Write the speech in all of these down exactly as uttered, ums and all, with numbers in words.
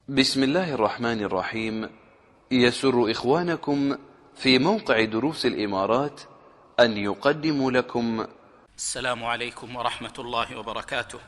بسم الله الرحمن الرحيم. يسر إخوانكم في موقع دروس الإمارات أن يقدموا لكم السلام عليكم ورحمة الله وبركاته.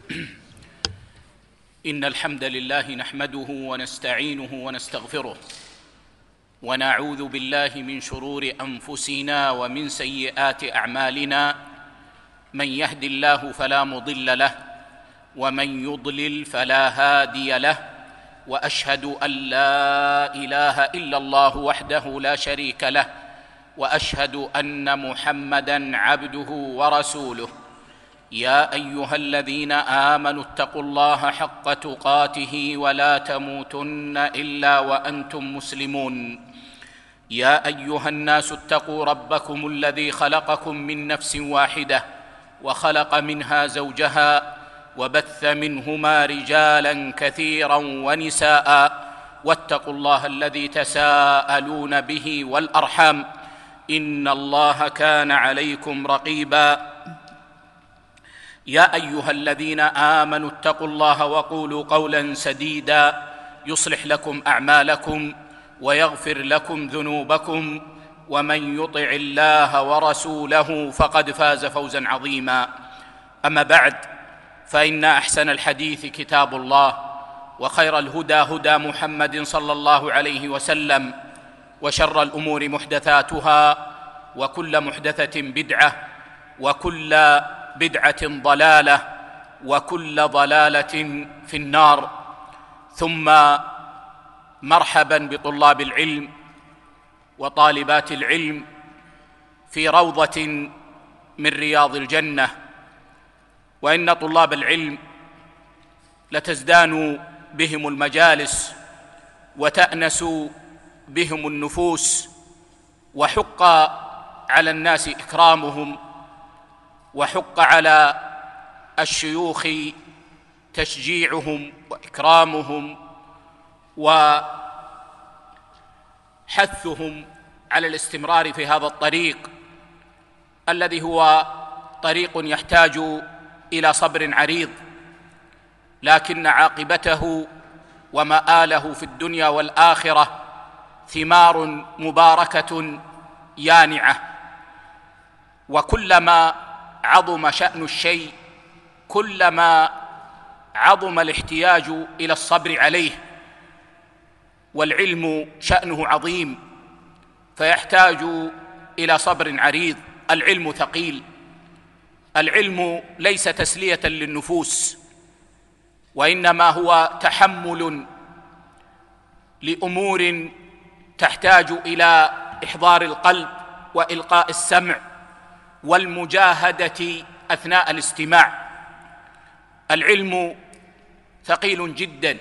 إن الحمد لله نحمده ونستعينه ونستغفره، ونعوذ بالله من شرور أنفسنا ومن سيئات أعمالنا. من يهد الله فلا مضل له، ومن يضلل فلا هادي له، وأشهد أن لا إله إلا الله وحده لا شريك له، وأشهد أن محمدًا عبده ورسوله. يا أيها الذين آمنوا اتقوا الله حق تقاته ولا تموتن إلا وأنتم مسلمون. يا أيها الناس اتقوا ربكم الذي خلقكم من نفس واحدة، وخلق منها زوجها، وبث منهما رجالاً كثيراً ونساء. واتقوا الله الذي تساءلون به والأرحام، إن الله كان عليكم رقيباً. يا أيها الذين آمنوا اتقوا الله وقولوا قولاً سديداً يصلح لكم أعمالكم ويغفر لكم ذنوبكم، ومن يطع الله ورسوله فقد فاز فوزاً عظيماً. أما بعد، فإن أحسن الحديث كتاب الله، وخير الهدى هدى محمد صلى الله عليه وسلم، وشر الأمور محدثاتها، وكل محدثة بدعة، وكل بدعة ضلالة، وكل ضلالة في النار. ثم مرحبا بطلاب العلم وطالبات العلم في روضة من رياض الجنة. وإن طلاب العلم لتزدان بهم المجالس وتأنس بهم النفوس، وحق على الناس إكرامهم، وحق على الشيوخ تشجيعهم وإكرامهم وحثهم على الاستمرار في هذا الطريق الذي هو طريق يحتاج إلى صبر عريض، لكن عاقبته ومآله في الدنيا والآخرة ثمار مباركة يانعة. وكلما عظم شأن الشيء كلما عظم الاحتياج إلى الصبر عليه. والعلم شأنه عظيم فيحتاج إلى صبر عريض. العلم ثقيل، العلم ليس تسلية للنفوس، وإنما هو تحمل لأمور تحتاج إلى إحضار القلب وإلقاء السمع والمجاهدة أثناء الاستماع. العلم ثقيل جدا،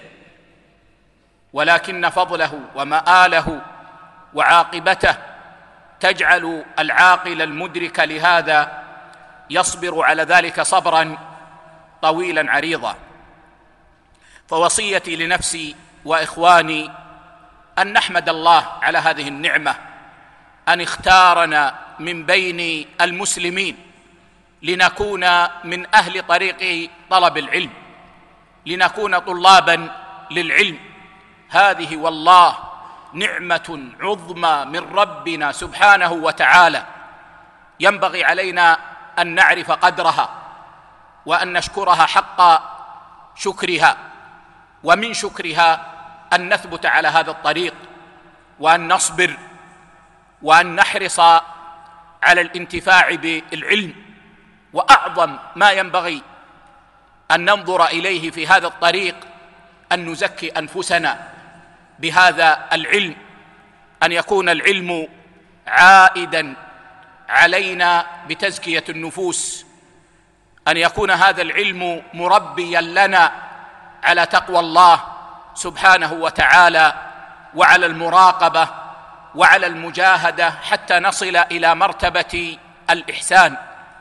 ولكن فضله ومآله وعاقبته تجعل العاقل المدرك لهذا يصبر على ذلك صبرا طويلا عريضا. فوصيتي لنفسي وإخواني أن نحمد الله على هذه النعمة، أن اختارنا من بين المسلمين لنكون من أهل طريق طلب العلم، لنكون طلابا للعلم. هذه والله نعمة عظمى من ربنا سبحانه وتعالى، ينبغي علينا أن نعرف قدرها وأن نشكرها حق شكرها. ومن شكرها أن نثبت على هذا الطريق، وأن نصبر، وأن نحرص على الانتفاع بالعلم. وأعظم ما ينبغي أن ننظر إليه في هذا الطريق أن نزكي أنفسنا بهذا العلم، أن يكون العلم عائداً علينا بتزكية النفوس، أن يكون هذا العلم مربياً لنا على تقوى الله سبحانه وتعالى، وعلى المراقبة، وعلى المجاهدة، حتى نصل إلى مرتبة الإحسان.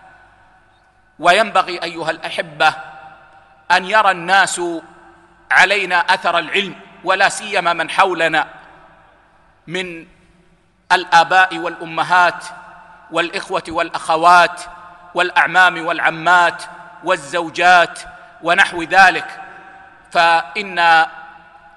وينبغي أيها الأحبة أن يرى الناس علينا أثر العلم، ولا سيما من حولنا من الآباء والأمهات والإخوة والأخوات والأعمام والعمات والزوجات ونحو ذلك. فإن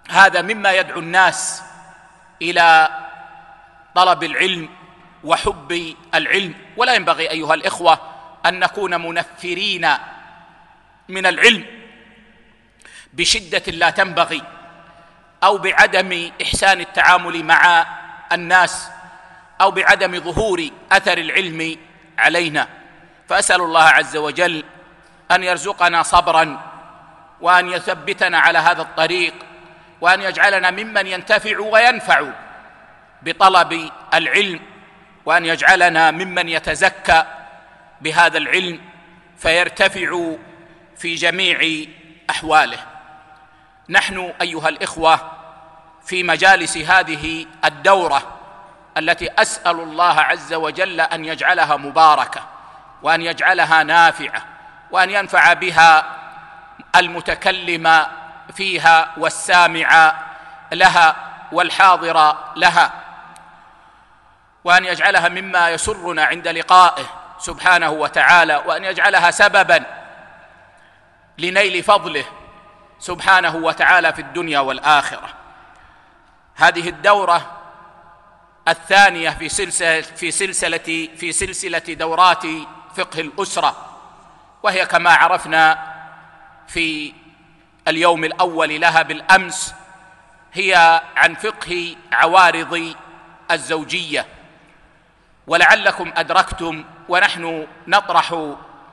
هذا مما يدعو الناس إلى طلب العلم وحب العلم، ولا ينبغي أيها الإخوة أن نكون منفرين من العلم بشدة لا تنبغي، أو بعدم إحسان التعامل مع الناس، أو بعدم ظهور أثر العلم علينا. فأسأل الله عز وجل أن يرزقنا صبرا، وأن يثبتنا على هذا الطريق، وأن يجعلنا ممن ينتفع وينفع بطلب العلم، وأن يجعلنا ممن يتزكى بهذا العلم فيرتفع في جميع أحواله. نحن أيها الإخوة في مجالس هذه الدورة التي أسأل الله عز وجل أن يجعلها مباركة، وأن يجعلها نافعة، وأن ينفع بها المتكلم فيها والسامع لها والحاضر لها، وأن يجعلها مما يسرنا عند لقائه سبحانه وتعالى، وأن يجعلها سببا لنيل فضله سبحانه وتعالى في الدنيا والآخرة. هذه الدورة الثانية في سلسلة في سلسلة في سلسلة دورات فقه الأسرة، وهي كما عرفنا في اليوم الأول لها بالأمس هي عن فقه عوارض الزوجية. ولعلكم أدركتم ونحن نطرح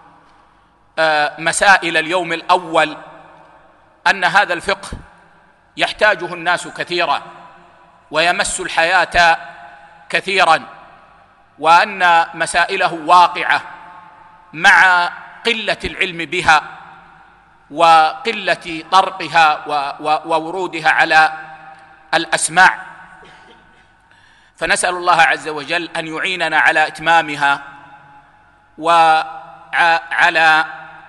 مسائل اليوم الأول أن هذا الفقه يحتاجه الناس كثيرا، ويمس الحياة كثيرا، وأن مسائله واقعة مع قلة العلم بها وقلة طرقها وورودها على الأسماع. فنسأل الله عز وجل أن يعيننا على إتمامها وعلى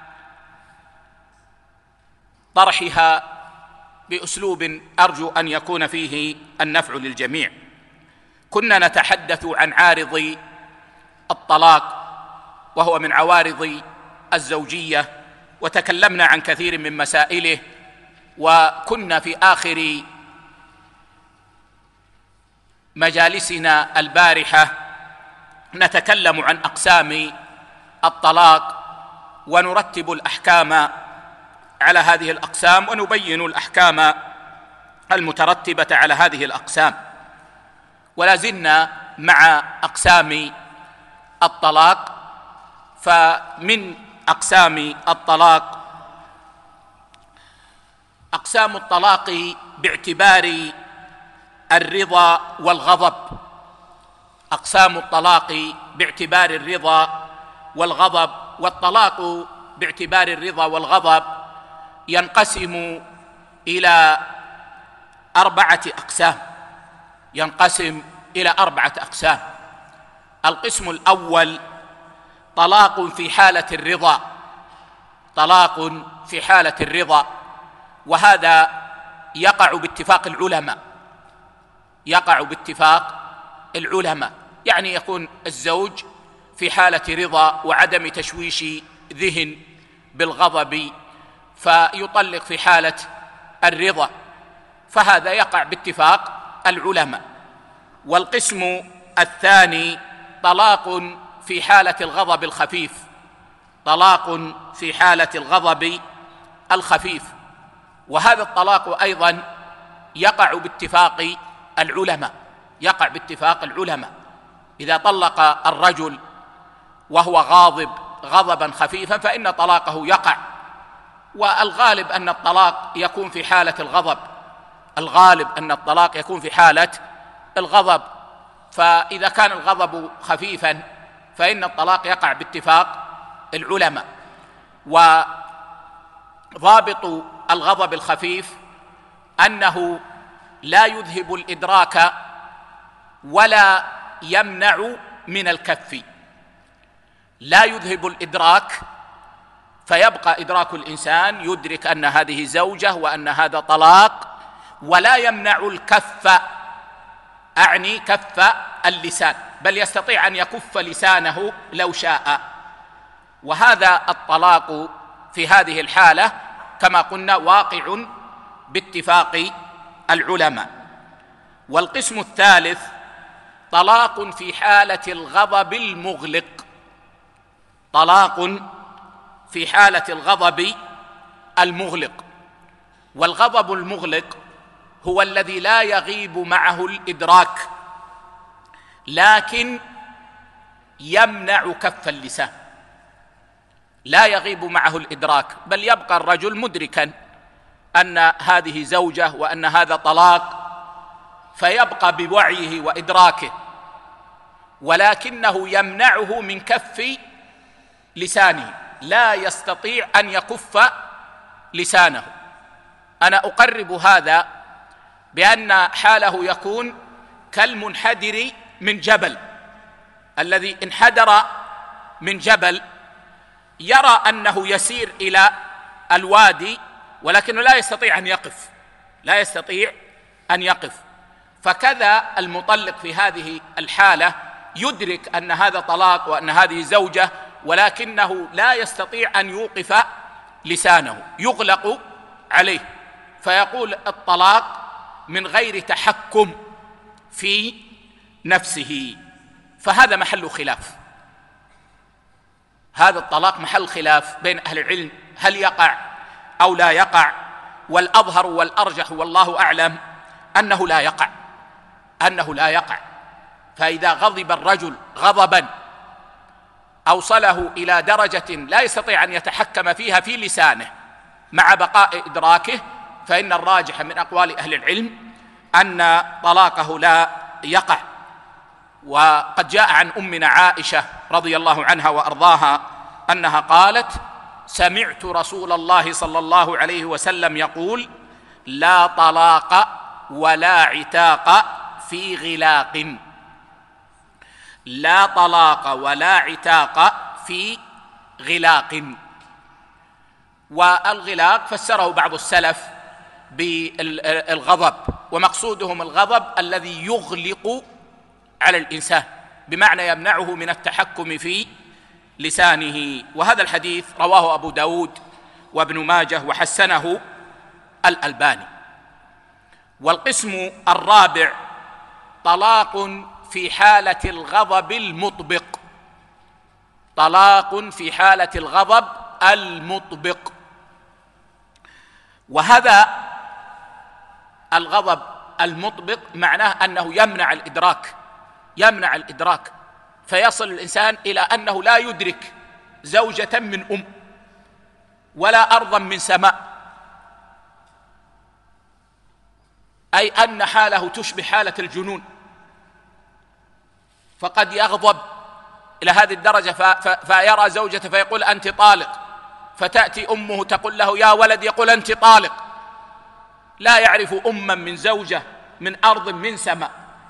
طرحها بأسلوب أرجو أن يكون فيه النفع للجميع. كنا نتحدث عن عارض الطلاق، وهو من عوارض الزوجية، وتكلمنا عن كثير من مسائله، وكنا في آخر مجالسنا البارحة نتكلم عن أقسام الطلاق، ونرتب الأحكام على هذه الأقسام، ونبين الأحكام المترتبة على هذه الأقسام. ولا زلنا مع أقسام الطلاق. فمن أقسام الطلاق أقسام الطلاق باعتبار الرضا والغضب. أقسام الطلاق باعتبار الرضا والغضب. والطلاق باعتبار الرضا والغضب ينقسم إلى أربعة أقسام ينقسم إلى أربعة أقسام. القسم الأول طلاق في حالة الرضا طلاق في حالة الرضا وهذا يقع باتفاق العلماء يقع باتفاق العلماء يعني يكون الزوج في حالة رضا وعدم تشويش ذهن بالغضب فيطلق في حالة الرضا، فهذا يقع باتفاق العلماء. والقسم الثاني طلاق في حالة الغضب الخفيف طلاق في حالة الغضب الخفيف وهذا الطلاق أيضا يقع باتفاق العلماء يقع باتفاق العلماء إذا طلق الرجل وهو غاضب غضبا خفيفا فإن طلاقه يقع. والغالب أن الطلاق يكون في حالة الغضب الغالب أن الطلاق يكون في حالة الغضب فإذا كان الغضب خفيفا فإن الطلاق يقع باتفاق العلماء. وضابط الغضب الخفيف أنه لا يذهب الإدراك ولا يمنع من الكف لا يذهب الإدراك فيبقى إدراك الإنسان يدرك أن هذه زوجة وأن هذا طلاق ولا يمنع الكف أعني كف اللسان بل يستطيع أن يكف لسانه لو شاء. وهذا الطلاق في هذه الحالة كما قلنا واقع باتفاق العلماء. والقسم الثالث طلاق في حالة الغضب المغلق. طلاق في حالة الغضب المغلق. والغضب المغلق هو الذي لا يغيب معه الإدراك لكن يمنع كف اللسان. لا يغيب معه الإدراك بل يبقى الرجل مدركا أن هذه زوجة وأن هذا طلاق، فيبقى بوعيه وإدراكه، ولكنه يمنعه من كف لسانه، لا يستطيع أن يكف لسانه. أنا أقرب هذا بأن حاله يكون كالمنحدر من جبل، الذي انحدر من جبل يرى أنه يسير إلى الوادي ولكنه لا يستطيع أن يقف، لا يستطيع أن يقف. فكذا المطلق في هذه الحالة يدرك أن هذا طلاق وأن هذه زوجة، ولكنه لا يستطيع أن يوقف لسانه، يغلق عليه، فيقول الطلاق من غير تحكم في نفسه. فهذا محل خلاف، هذا الطلاق محل خلاف بين أهل العلم، هل يقع أو لا يقع؟ والأظهر والأرجح والله أعلم أنه لا يقع، أنه لا يقع. فإذا غضب الرجل غضبا أوصله إلى درجة لا يستطيع أن يتحكم فيها في لسانه مع بقاء إدراكه، فإن الراجح من أقوال أهل العلم أن طلاقه لا يقع. وقد جاء عن أمنا عائشة رضي الله عنها وأرضاها أنها قالت: سمعت رسول الله صلى الله عليه وسلم يقول: لا طلاق ولا عتاق في غلاق. لا طلاق ولا عتاق في غلاق. والغلاق فسره بعض السلف بالغضب، ومقصودهم الغضب الذي يغلق على الإنسان، بمعنى يمنعه من التحكم في لسانه. وهذا الحديث رواه أبو داود وابن ماجه وحسنه الألباني. والقسم الرابع طلاق في حالة الغضب المطبق. طلاق في حالة الغضب المطبق. وهذا الغضب المطبق معناه أنه يمنع الإدراك، يمنع الإدراك، فيصل الإنسان إلى أنه لا يدرك زوجة من أم ولا أرضا من سماء، أي أن حاله تشبه حالة الجنون. فقد يغضب إلى هذه الدرجة فيرى زوجته فيقول: أنت طالق، فتأتي أمه تقول له: يا ولد، يقول: أنت طالق. لا يعرف أما من زوجة من أرض من سماء.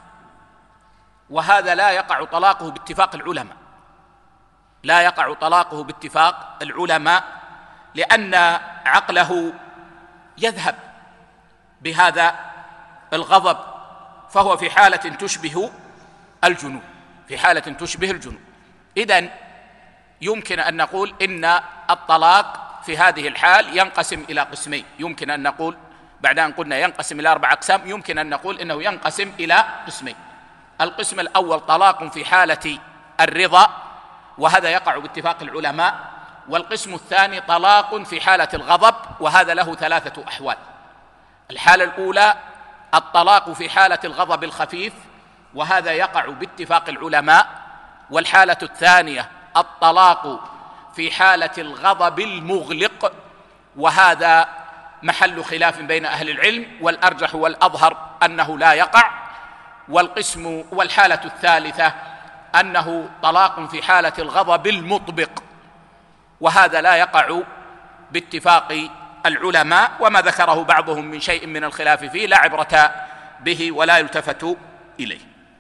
وهذا لا يقع طلاقه باتفاق العلماء، لا يقع طلاقه باتفاق العلماء، لأن عقله يذهب بهذا الغضب، فهو في حالة تشبه الجنون، في حالة تشبه الجنون. إذن يمكن أن نقول إن الطلاق في هذه الحال ينقسم إلى قسمين. يمكن أن نقول بعد أن قلنا ينقسم إلى أربع أقسام، يمكن أن نقول إنه ينقسم إلى قسمين. القسم الأول طلاق في حالة الرضا، وهذا يقع باتفاق العلماء. والقسم الثاني طلاق في حالة الغضب، وهذا له ثلاثة أحوال. الحالة الأولى الطلاق في حالة الغضب الخفيف، وهذا يقع باتفاق العلماء. والحالة الثانية الطلاق في حالة الغضب المغلق، وهذا محل خلاف بين أهل العلم، والأرجح والأظهر أنه لا يقع. والقسم والحالة الثالثة أنه طلاق في حالة الغضب المطبق، وهذا لا يقع باتفاق العلماء، وما ذكره بعضهم من شيء من الخلاف فيه لا عبرة به ولا يلتفت إليه.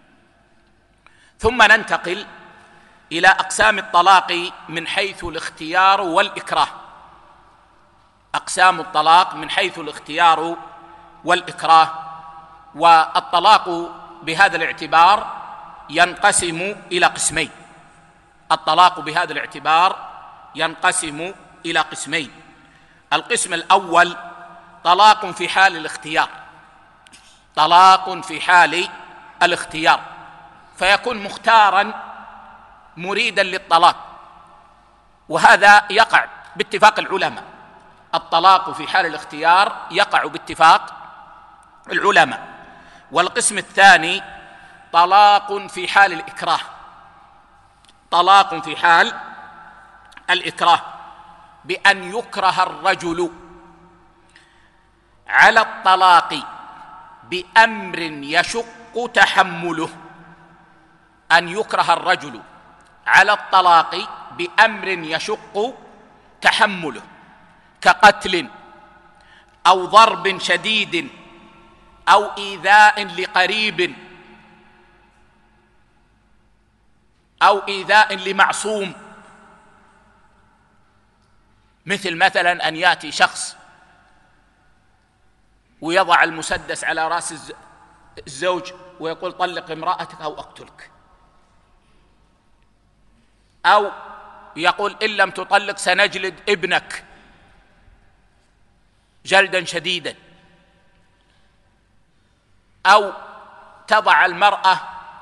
ثم ننتقل إلى أقسام الطلاق من حيث الاختيار والإكراه. أقسام الطلاق من حيث الاختيار والإكراه. والطلاق بهذا الاعتبار ينقسم إلى قسمين. الطلاق بهذا الاعتبار ينقسم إلى قسمين. القسم الأول طلاق في حال الاختيار. طلاق في حال الاختيار، فيكون مختارا مريدا للطلاق، وهذا يقع باتفاق العلماء. الطلاق في حال الاختيار يقع باتفاق العلماء. والقسم الثاني طلاق في حال الإكراه. طلاق في حال الإكراه بأن يكره الرجل على الطلاق بأمر يشق تحمله. أن يكره الرجل على الطلاق بأمر يشق تحمله، كقتل أو ضرب شديد أو إيذاء لقريب أو إيذاء لمعصوم، مثل مثلا أن يأتي شخص ويضع المسدس على رأس الزوج ويقول طلق امرأتك أو أقتلك، أو يقول إن لم تطلق سنجلد ابنك جلدا شديدا، أو تضع المرأة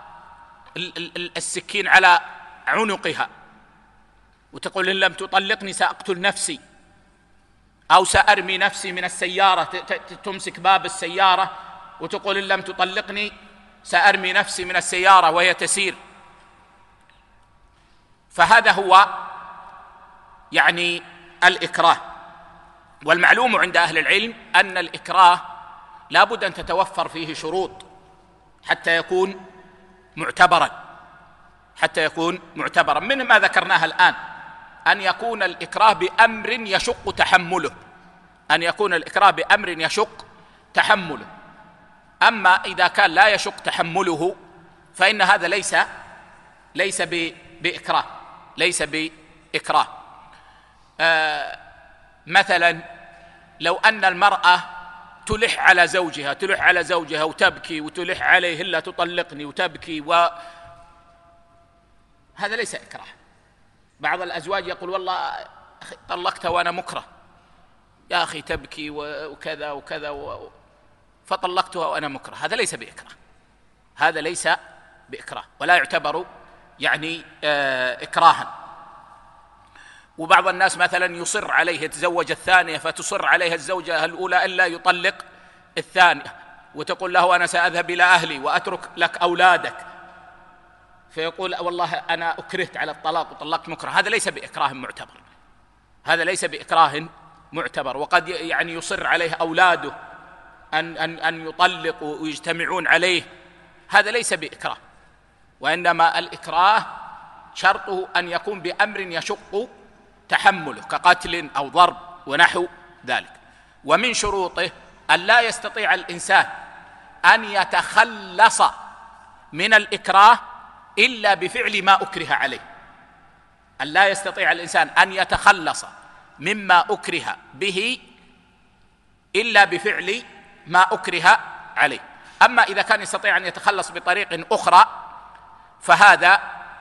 السكين على عنقها وتقول إن لم تطلقني سأقتل نفسي، أو سأرمي نفسي من السيارة، تمسك باب السيارة وتقول إن لم تطلقني سأرمي نفسي من السيارة وهي تسير. فهذا هو يعني الإكراه. والمعلوم عند أهل العلم أن الإكراه لا بد أن تتوفر فيه شروط حتى يكون معتبرا حتى يكون معتبرا من ما ذكرناها الآن، أن يكون الإكراه بأمر يشق تحمله، أن يكون الإكراه بأمر يشق تحمله. أما إذا كان لا يشق تحمله فإن هذا ليس ليس بإكراه ليس بإكراه. آه مثلا لو أن المرأة تلح على زوجها تلح على زوجها وتبكي وتلح عليه إلا تطلقني وتبكي، و هذا ليس إكراه. بعض الأزواج يقول والله أخي طلقتها وأنا مكره، يا أخي تبكي وكذا وكذا و... فطلقتها وأنا مكره، هذا ليس بإكراه هذا ليس بإكراه ولا يعتبر يعني آه إكراها. وبعض الناس مثلا يصر عليه يتزوج الثانية فتصر عليها الزوجة الأولى ألا يطلق الثانية، وتقول له أنا سأذهب إلى أهلي وأترك لك أولادك، فيقول والله أنا أكرهت على الطلاق وطلقت مكره. هذا ليس بإكراه معتبر هذا ليس بإكراه معتبر. وقد يعني يصر عليه أولاده أن, أن, أن يطلقوا ويجتمعون عليه، هذا ليس بإكراه. وإنما الإكراه شرطه أن يكون بأمر يشق تحمله كقتل أو ضرب ونحو ذلك. ومن شروطه أن لا يستطيع الإنسان أن يتخلص من الإكراه إلا بفعل ما أكره عليه. أن لا يستطيع الإنسان أن يتخلص مما أكره به إلا بفعل ما أكره عليه. أما إذا كان يستطيع أن يتخلص بطريق أخرى فهذا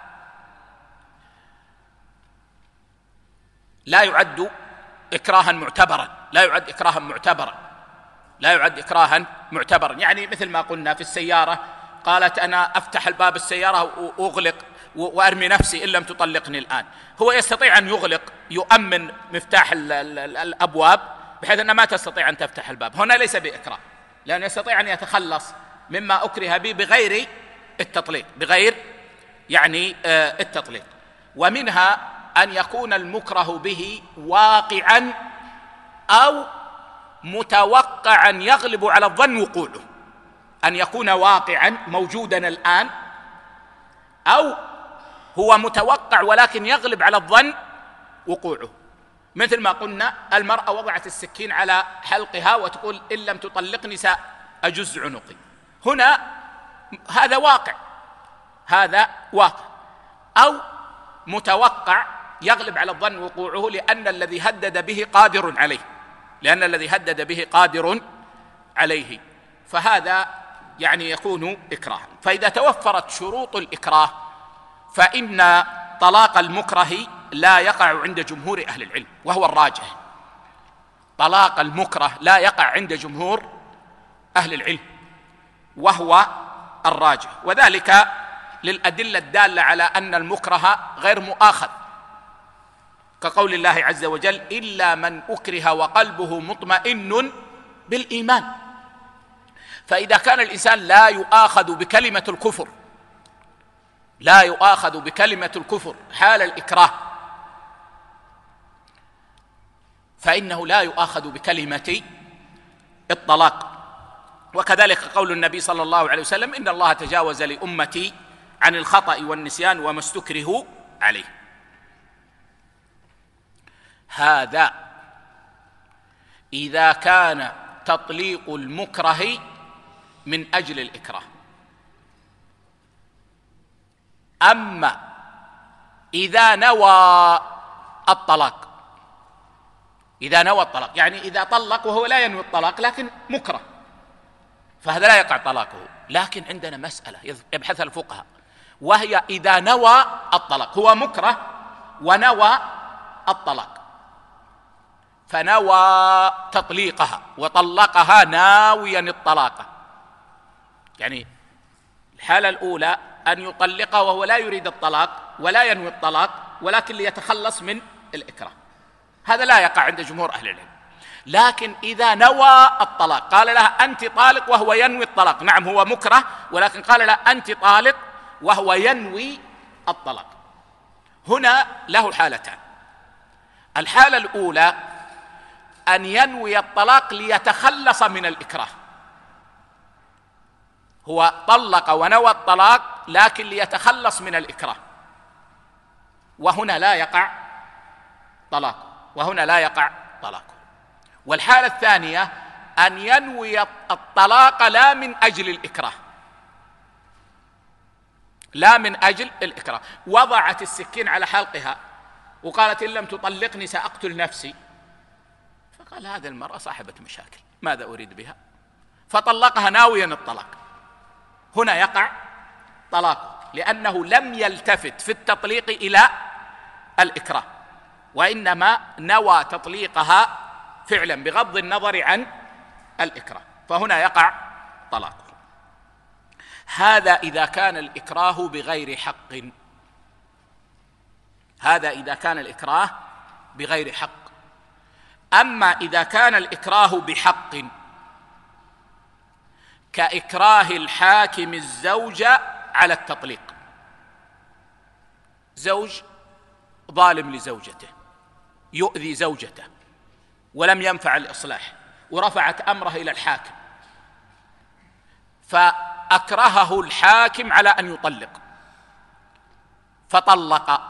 لا يعد إكراها معتبرا لا يعد إكراها معتبرا لا يعد إكراها معتبرا. يعني مثل ما قلنا في السيارة، قالت أنا أفتح الباب السيارة وأغلق وأرمي نفسي إن لم تطلقني الآن. هو يستطيع أن يغلق يؤمن مفتاح ال ال ال الأبواب بحيث أنها ما تستطيع أن تفتح الباب، هنا ليس بإكراه لأنه يستطيع أن يتخلص مما أكره به بغير التطليق بغير يعني آه التطليق. ومنها أن يكون المكره به واقعا أو متوقعا يغلب على الظن وقوعه، أن يكون واقعا موجودا الآن أو هو متوقع ولكن يغلب على الظن وقوعه. مثل ما قلنا المرأة وضعت السكين على حلقها وتقول إن لم تطلقني سأجز عنقي، هنا هذا واقع هذا واقع أو متوقع يغلب على الظن وقوعه لأن الذي هدد به قادر عليه لأن الذي هدد به قادر عليه فهذا يعني يكون إكراها. فإذا توفرت شروط الإكراه فإن طلاق المكره لا يقع عند جمهور أهل العلم، وهو الراجح. طلاق المكره لا يقع عند جمهور أهل العلم، وهو الراجح، وذلك للأدلة الدالة على أن المكره غير مؤاخذ، كقول الله عز وجل: إلا من أكره وقلبه مطمئن بالإيمان. فإذا كان الإنسان لا يؤاخذ بكلمة الكفر لا يؤاخذ بكلمة الكفر حال الإكراه، فإنه لا يؤاخذ بكلمة الطلاق. وكذلك قول النبي صلى الله عليه وسلم: إن الله تجاوز لأمتي عن الخطأ والنسيان وما استكرهوا عليه. هذا إذا كان تطليق المكره من أجل الإكراه. أما إذا نوى الطلاق إذا نوى الطلاق يعني إذا طلق وهو لا ينوي الطلاق لكن مكره، فهذا لا يقع طلاقه. لكن عندنا مسألة يبحثها الفقهاء، وهي إذا نوى الطلاق، هو مكره ونوى الطلاق، فنوى تطليقها وطلقها ناويا الطلاق، يعني الحالة الأولى أن يطلقها وهو لا يريد الطلاق ولا ينوي الطلاق، ولكن ليتخلص من الإكراه، هذا لا يقع عند جمهور أهل العلم. لكن إذا نوى الطلاق، قال لها أنت طالق وهو ينوي الطلاق، نعم هو مكره ولكن قال لها أنت طالق وهو ينوي الطلاق، هنا له حالتان. الحالة الأولى أن ينوي الطلاق ليتخلص من الإكراه، هو طلق ونوى الطلاق لكن ليتخلص من الإكراه، وهنا لا يقع طلاقه وهنا لا يقع طلاقه. والحالة الثانية أن ينوي الطلاق لا من أجل الإكراه لا من أجل الإكراه وضعت السكين على حلقها وقالت: إن لم تطلقني سأقتل نفسي. فقال: هذه المرأة صاحبة مشاكل، ماذا أريد بها؟ فطلقها ناويا الطلاق، هنا يقع طلاقه، لأنه لم يلتفت في التطليق إلى الإكراه، وإنما نوى تطليقها فعلا بغض النظر عن الإكراه، فهنا يقع طلاقه. هذا إذا كان الإكراه بغير حق هذا إذا كان الإكراه بغير حق. أما إذا كان الإكراه بحق، كإكراه الحاكم الزوجة على التطليق، زوج ظالم لزوجته يؤذي زوجته ولم ينفع الإصلاح ورفعت أمره إلى الحاكم، فأكرهه الحاكم على أن يطلق فطلق،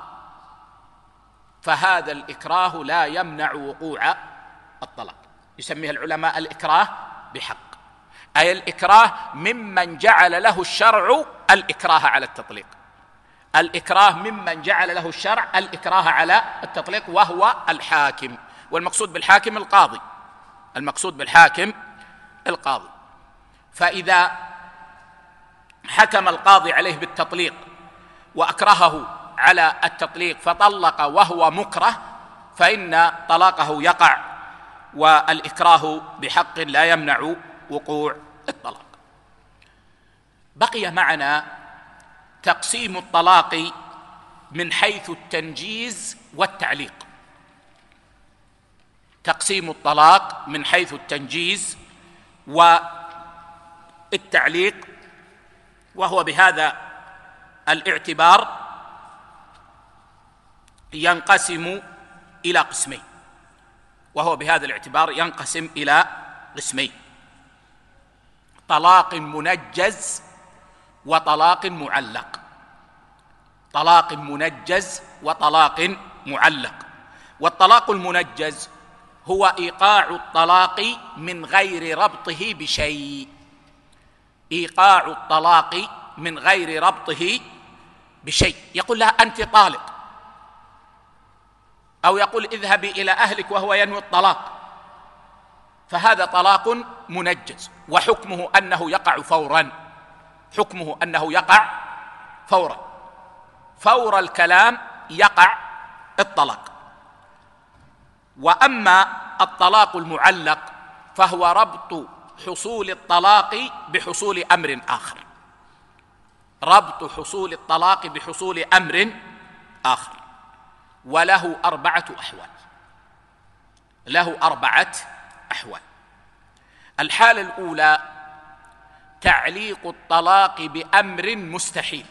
فهذا الإكراه لا يمنع وقوع الطلاق، يسميه العلماء الإكراه بحق، أي الإكراه ممن جعل له الشرع الإكراه على التطليق الإكراه ممن جعل له الشرع الإكراه على التطليق وهو الحاكم، والمقصود بالحاكم القاضي المقصود بالحاكم القاضي. فإذا حكم القاضي عليه بالتطليق وأكرهه على التطليق فطلق وهو مكره، فإن طلاقه يقع، والإكراه بحق لا يمنع وقوع الطلاق. بقي معنا تقسيم الطلاق من حيث التنجيز والتعليق تقسيم الطلاق من حيث التنجيز والتعليق، وهو بهذا الاعتبار ينقسم إلى قسمين وهو بهذا الاعتبار ينقسم إلى قسمين: طلاق منجز وطلاق معلق طلاق منجز وطلاق معلق. والطلاق المنجز هو إيقاع الطلاق من غير ربطه بشيء إيقاع الطلاق من غير ربطه بشيء يقول لها أنت طالق، أو يقول اذهبي إلى أهلك وهو ينوي الطلاق، فهذا طلاق منجز، وحكمه أنه يقع فورا حكمه أنه يقع فورا فور الكلام يقع الطلاق. وأما الطلاق المعلق فهو ربط حصول الطلاق بحصول أمر آخر، ربط حصول الطلاق بحصول أمر آخر، وله أربعة أحوال، له أربعة أحوال. الحالة الأولى تعليق الطلاق بأمر مستحيل،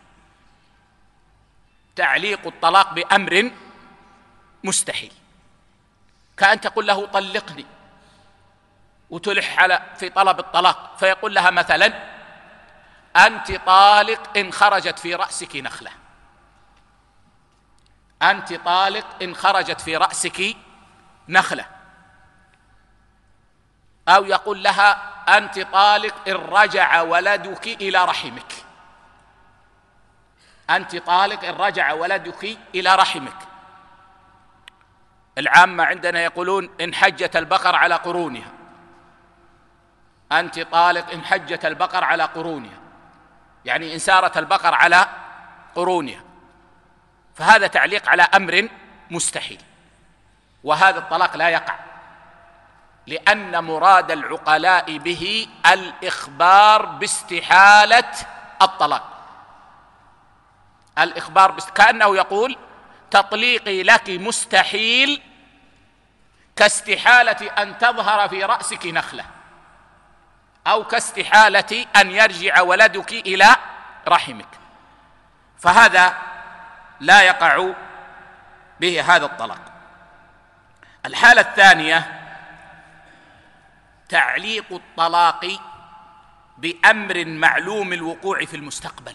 تعليق الطلاق بأمر مستحيل، كأن تقول له طلقني وتلح على في طلب الطلاق، فيقول لها مثلا أنت طالق إن خرجت في رأسك نخلة، أنت طالق إن خرجت في رأسك نخلة. أو يقول لها أنت طالق إن رجع ولدك إلى رحمك، أنت طالق إن رجع ولدك إلى رحمك. العامة عندنا يقولون إن حجت البقر على قرونها، أنت طالق إن حجت البقر على قرونها، يعني إن سارت البقر على قرونها، فهذا تعليق على أمر مستحيل، وهذا الطلاق لا يقع، لأن مراد العقلاء به الإخبار باستحالة الطلاق، الإخبار بست... كأنه يقول تطليقي لك مستحيل كاستحالة أن تظهر في رأسك نخلة، أو كاستحالة أن يرجع ولدك إلى رحمك، فهذا لا يقع به هذا الطلاق. الحالة الثانية تعليق الطلاق بأمر معلوم الوقوع في المستقبل،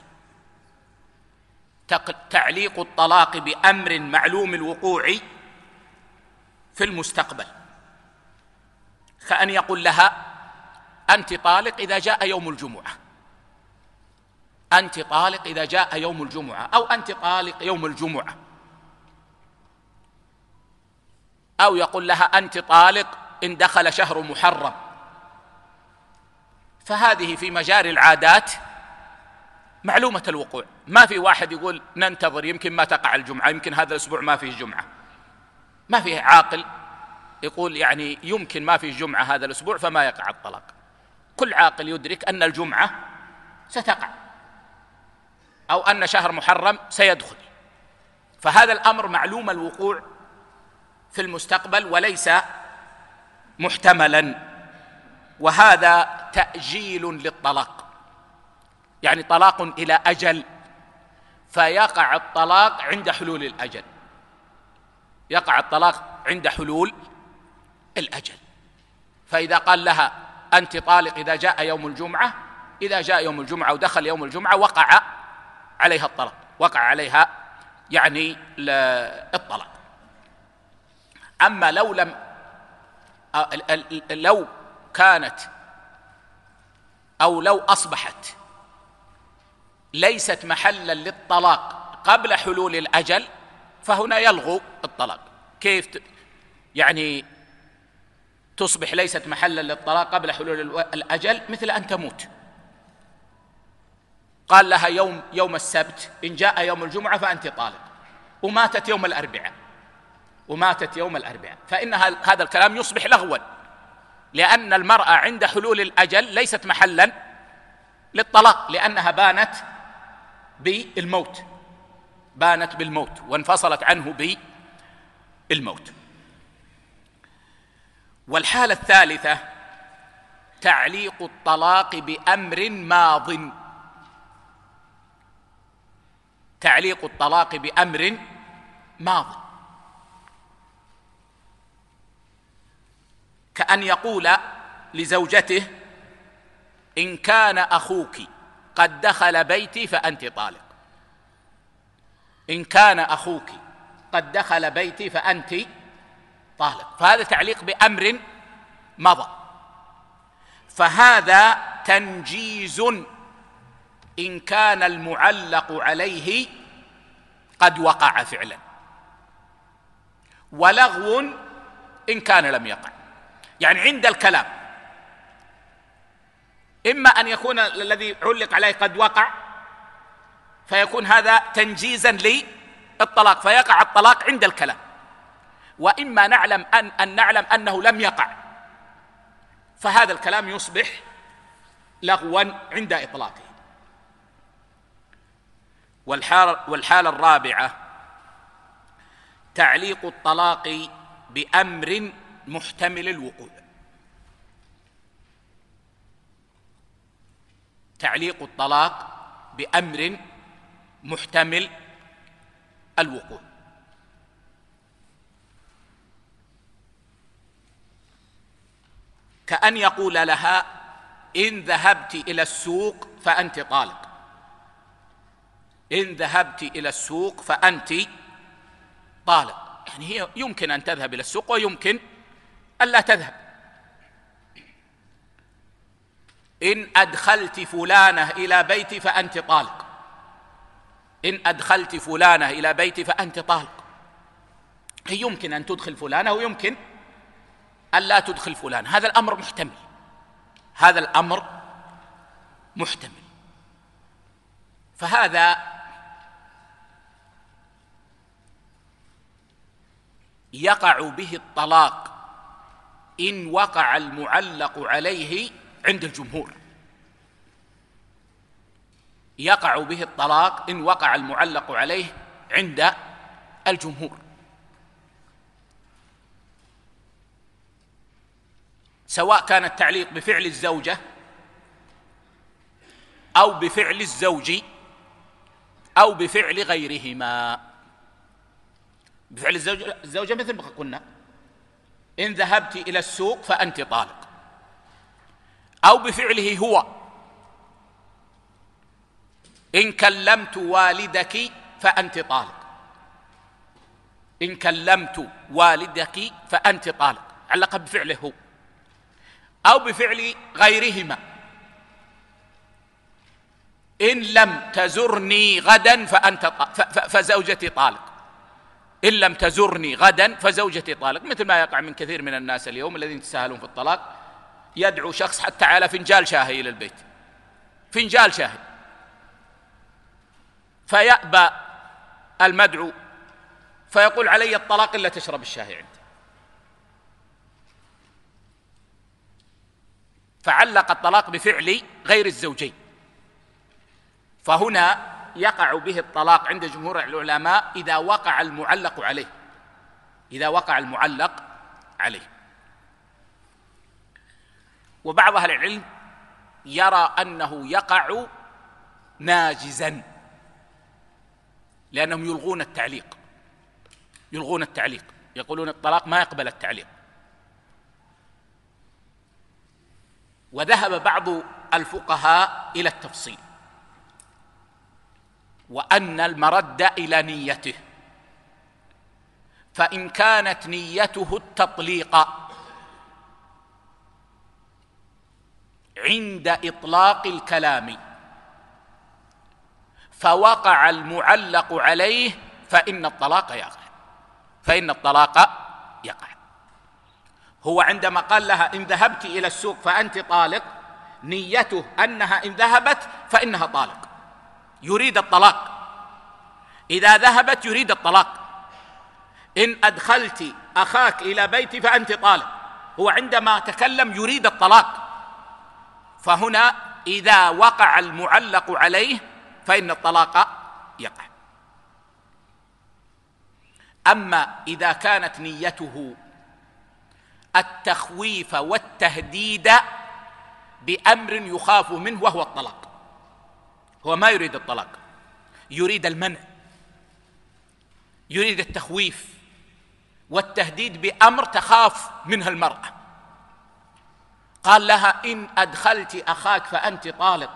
تعليق الطلاق بأمر معلوم الوقوع في المستقبل، كأن يقول لها أنت طالق إذا جاء يوم الجمعة، أنت طالق إذا جاء يوم الجمعة، أو أنت طالق يوم الجمعة. أو يقول لها أنت طالق إن دخل شهر محرم، فهذه في مجاري العادات معلومة الوقوع، ما في واحد يقول ننتظر يمكن ما تقع الجمعة، يمكن هذا الأسبوع ما فيه جمعة، ما فيه عاقل يقول يعني يمكن ما فيه جمعة هذا الأسبوع فما يقع الطلاق. كل عاقل يدرك أن الجمعة ستقع، أو أن شهر محرم سيدخل، فهذا الأمر معلوم الوقوع في المستقبل وليس محتملا، وهذا تأجيل للطلاق، يعني طلاق إلى أجل، فيقع الطلاق عند حلول الأجل، يقع الطلاق عند حلول الأجل. فإذا قال لها أنت طالق إذا جاء يوم الجمعة، إذا جاء يوم الجمعة ودخل يوم الجمعة وقع عليها الطلاق، وقع عليها يعني الطلاق. أما لو لم لو كانت أو لو أصبحت ليست محلا للطلاق قبل حلول الأجل، فهنا يلغو الطلاق. كيف يعني تصبح ليست محلا للطلاق قبل حلول الأجل؟ مثل أن تموت، قال لها يوم يوم السبت إن جاء يوم الجمعة فأنت طالق، وماتت يوم الأربعاء وماتت يوم الأربعاء، فإن هذا الكلام يصبح لغوا، لأن المرأة عند حلول الأجل ليست محلا للطلاق، لأنها بانت بالموت، بانت بالموت وانفصلت عنه بالموت. والحالة الثالثة تعليق الطلاق بأمر ماض، تعليق الطلاق بأمر ماض، كأن يقول لزوجته إن كان أخوك قد دخل بيتي فأنت طالق، إن كان أخوك قد دخل بيتي فأنت طالق، فهذا تعليق بأمر مضى، فهذا تنجيز إن كان المعلق عليه قد وقع فعلا، ولغو إن كان لم يقع. يعني عند الكلام إما أن يكون الذي علق عليه قد وقع فيكون هذا تنجيزا للطلاق فيقع الطلاق عند الكلام، وإما نعلم أن, أن نعلم أنه لم يقع فهذا الكلام يصبح لغوا عند إطلاقه. والحالة, والحالة الرابعة تعليق الطلاق بأمر محتمل الوقوع. تعليق الطلاق بأمر محتمل الوقوع. كأن يقول لها: إن ذهبت إلى السوق فأنت طالق. إن ذهبت إلى السوق فأنت طالق، يعني هي يمكن أن تذهب إلى السوق ويمكن أن لا تذهب. إن أدخلت فلانة إلى بيتي فأنت طالق. إن أدخلت فلانة إلى بيتي فأنت طالق. هي يمكن أن تدخل فلانة ويمكن أن لا تدخل فلانة. هذا الأمر محتمل، هذا الأمر محتمل. فهذا يقع به الطلاق إن وقع المعلق عليه عند الجمهور. يقع به الطلاق إن وقع المعلق عليه عند الجمهور، سواء كان التعليق بفعل الزوجة أو بفعل الزوج أو بفعل غيرهما. بفعل الزوجة, الزوجة مثل ما قلنا: إن ذهبت إلى السوق فأنت طالق. أو بفعله هو: إن كلمت والدك فأنت طالق. إن كلمت والدك فأنت طالق، علق بفعله هو. أو بفعل غيرهما: إن لم تزرني غدا فأنت فزوجتي طالق. إن لم تزرني غدا فزوجتي طالق، مثل ما يقع من كثير من الناس اليوم الذين يتساهلون في الطلاق. يدعو شخص حتى على فنجال شاهي إلى البيت، فنجال شاهي، فيأبى المدعو فيقول: علي الطلاق إلا تشرب الشاهي عندي. فعلق الطلاق بفعل غير الزوجين. فهنا يقع به الطلاق عند جمهور العلماء إذا وقع المعلق عليه، إذا وقع المعلق عليه. وبعض أهل العلم يرى أنه يقع ناجزا، لأنهم يلغون التعليق، يلغون التعليق، يقولون الطلاق ما يقبل التعليق. وذهب بعض الفقهاء إلى التفصيل، وأن المرد إلى نيته. فإن كانت نيته التطليق عند إطلاق الكلام فوقع المعلق عليه فإن الطلاق يقع، فإن الطلاق يقع. هو عندما قال لها: إن ذهبت إلى السوق فأنت طالق، نيته أنها إن ذهبت فإنها طالق، يريد الطلاق. إذا ذهبت يريد الطلاق. إن أدخلت أخاك إلى بيتي فأنت طالق، هو عندما تكلم يريد الطلاق. فهنا إذا وقع المعلق عليه فإن الطلاق يقع. أما إذا كانت نيته التخويف والتهديد بأمر يخاف منه وهو الطلاق، هو ما يريد الطلاق، يريد المنع، يريد التخويف والتهديد بأمر تخاف منها المرأة. قال لها: إن أدخلت أخاك فأنت طالق،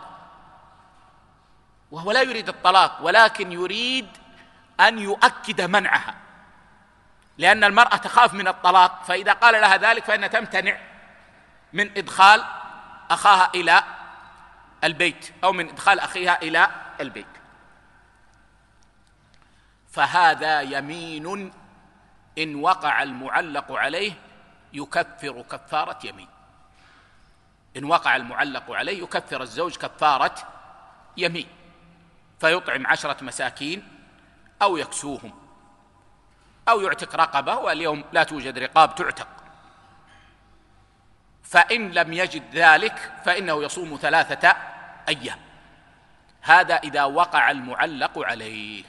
وهو لا يريد الطلاق ولكن يريد أن يؤكد منعها، لأن المرأة تخاف من الطلاق. فإذا قال لها ذلك فإنها تمتنع من إدخال أخاها إلى البيت أو من إدخال أخيها إلى البيت. فهذا يمين إن وقع المعلق عليه يكفر كفارة يمين. إن وقع المعلق عليه يكفر الزوج كفارة يمين، فيطعم عشرة مساكين أو يكسوهم أو يعتق رقبة، واليوم لا توجد رقاب تعتق. فإن لم يجد ذلك فإنه يصوم ثلاثة أيام. هذا إذا وقع المعلق عليه.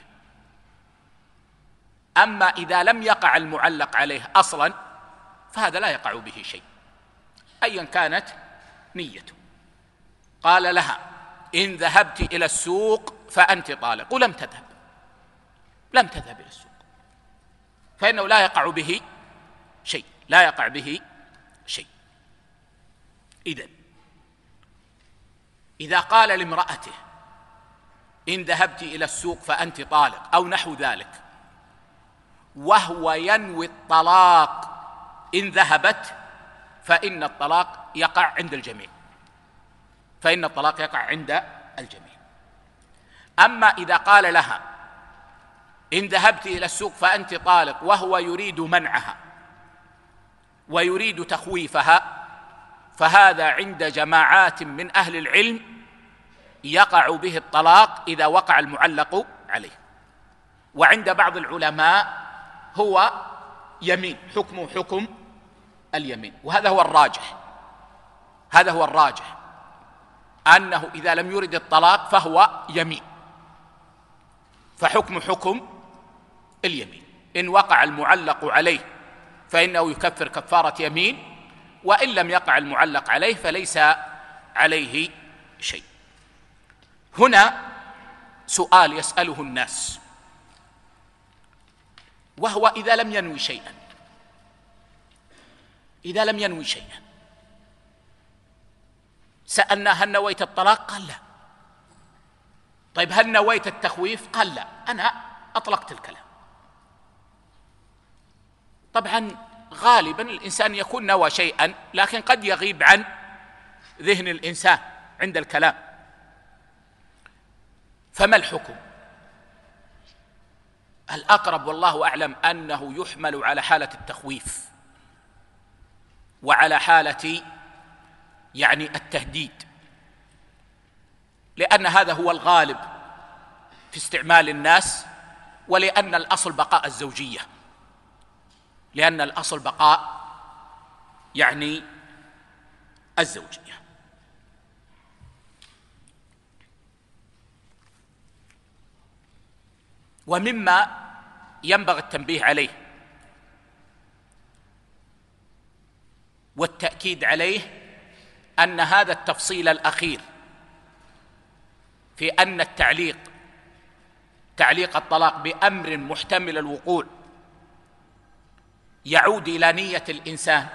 أما إذا لم يقع المعلق عليه أصلا فهذا لا يقع به شيء أيا كانت نيته. قال لها: إن ذهبت إلى السوق فأنت طالق، ولم تذهب لم تذهب إلى السوق، فإنه لا يقع به شيء لا يقع به شيء. إذن إذا قال لامرأته: إن ذهبت إلى السوق فأنت طالق أو نحو ذلك، وهو ينوي الطلاق إن ذهبت، فإن الطلاق يقع عند الجميع فإن الطلاق يقع عند الجميع. أما إذا قال لها: إن ذهبت إلى السوق فأنت طالق، وهو يريد منعها ويريد تخويفها، فهذا عند جماعات من أهل العلم يقع به الطلاق إذا وقع المعلق عليه. وعند بعض العلماء هو يمين، حكمه حكم اليمين، وهذا هو الراجح هذا هو الراجح أنه إذا لم يرد الطلاق فهو يمين، فحكم حكم اليمين. إن وقع المعلق عليه فإنه يكفر كفارة يمين، وإن لم يقع المعلق عليه فليس عليه شيء. هنا سؤال يسأله الناس، وهو إذا لم ينوي شيئا إذا لم ينوي شيئا سألنا: هل نويت الطلاق؟ قال لا. طيب هل نويت التخويف؟ قال لا، أنا أطلقت الكلام. طبعا غالبا الإنسان يكون نوى شيئا لكن قد يغيب عن ذهن الإنسان عند الكلام، فما الحكم؟ الأقرب والله أعلم أنه يحمل على حالة التخويف وعلى حالة يعني التهديد، لأن هذا هو الغالب في استعمال الناس، ولأن الأصل بقاء الزوجية لأن الأصل بقاء يعني الزوجية. ومما ينبغي التنبيه عليه والتأكيد عليه أن هذا التفصيل الأخير في أن التعليق تعليق الطلاق بأمر محتمل الوقوع يعود إلى نية الإنسان،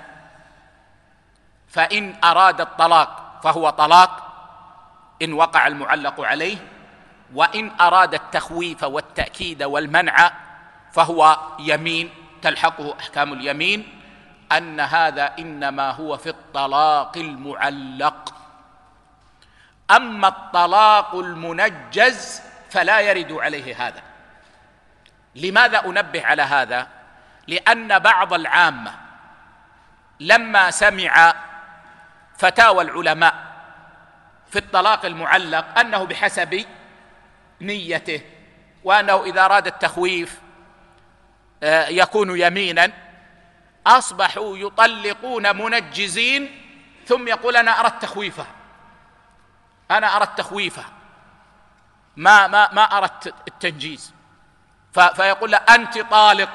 فإن أراد الطلاق فهو طلاق إن وقع المعلق عليه، وإن أراد التخويف والتأكيد والمنع فهو يمين تلحقه أحكام اليمين، أن هذا إنما هو في الطلاق المعلق. أما الطلاق المنجز فلا يرد عليه هذا. لماذا أنبه على هذا؟ لأن بعض العامة لما سمع فتاوى العلماء في الطلاق المعلق أنه بحسب نيته، وأنه إذا أراد التخويف يكون يمينا، أصبحوا يطلقون منجزين ثم يقول: أنا أردت تخويفها أنا أردت تخويفها ما ما ما أردت التنجيز، فيقول له: أنت طالق،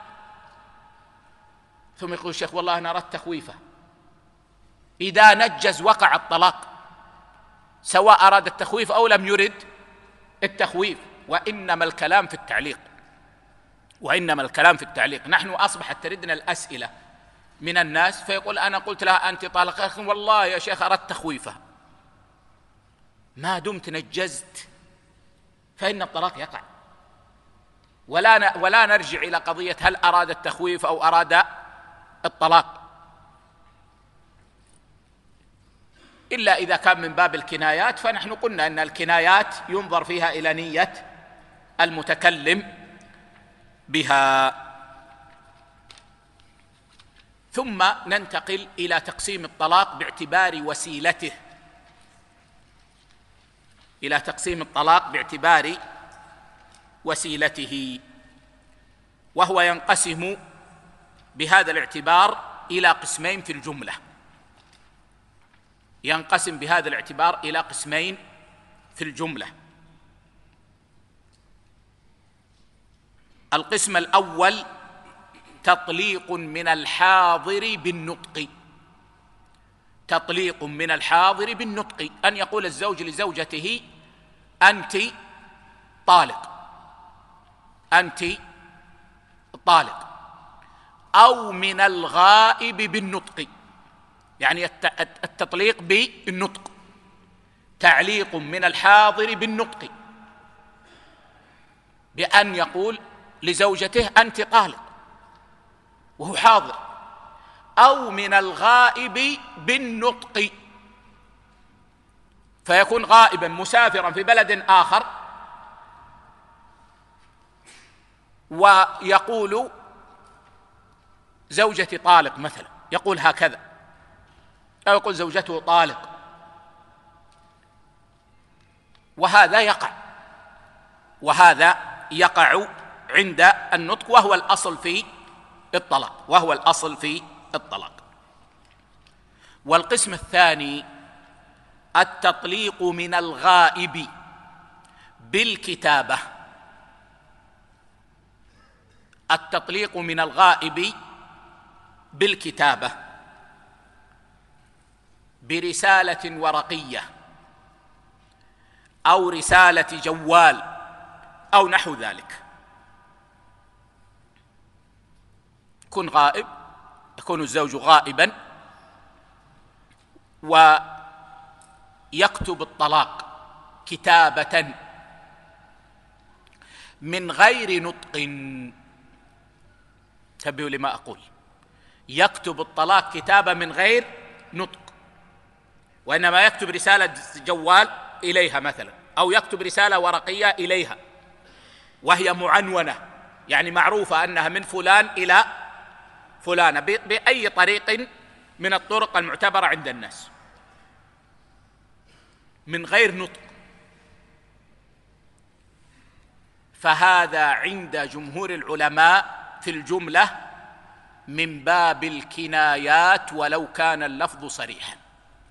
ثم يقول الشيخ: والله أنا أردت تخويفها. إذا نجز وقع الطلاق، سواء أراد التخويف أو لم يرد التخويف، وإنما الكلام في التعليق وإنما الكلام في التعليق. نحن أصبحت تردنا الأسئلة من الناس فيقول: أنا قلت لها أنت طالق، والله يا شيخ أردت تخويفها. ما دمت نجزت فإن الطلاق يقع، ولا ولا نرجع إلى قضية هل أراد التخويف أو أراد الطلاق، إلا إذا كان من باب الكنايات، فنحن قلنا أن الكنايات ينظر فيها إلى نية المتكلم بها. ثم ننتقل إلى تقسيم الطلاق باعتبار وسيلته إلى تقسيم الطلاق باعتبار وسيلته وهو ينقسم بهذا الاعتبار إلى قسمين في الجملة. ينقسم بهذا الاعتبار إلى قسمين في الجملة. القسم الأول تطليق من الحاضر بالنطق، تطليق من الحاضر بالنطق، أن يقول الزوج لزوجته أنت طالق، أنت طالق، أو من الغائب بالنطق، يعني التطليق بالنطق، تعليق من الحاضر بالنطق بأن يقول لزوجته أنت طالق وهو حاضر، أو من الغائب بالنطق، فيكون غائبا مسافرا في بلد آخر ويقول زوجتي طالق مثلا، يقول هكذا، أو يقول زوجته طالق، وهذا يقع وهذا يقع عند النطق، وهو الأصل في الطلاق وهو الأصل في الطلاق. والقسم الثاني التطليق من الغائب بالكتابة، التطليق من الغائب بالكتابة برسالة ورقية أو رسالة جوال أو نحو ذلك. يكون غائب، يكون الزوج غائبا ويكتب الطلاق كتابة من غير نطق، انتبهوا لما أقول، يكتب الطلاق كتابة من غير نطق، وإنما يكتب رسالة جوال إليها مثلا، أو يكتب رسالة ورقية إليها وهي معنونة، يعني معروفة أنها من فلان إلى فلانة بأي طريق من الطرق المعتبرة عند الناس، من غير نطق. فهذا عند جمهور العلماء في الجملة من باب الكنايات ولو كان اللفظ صريحا،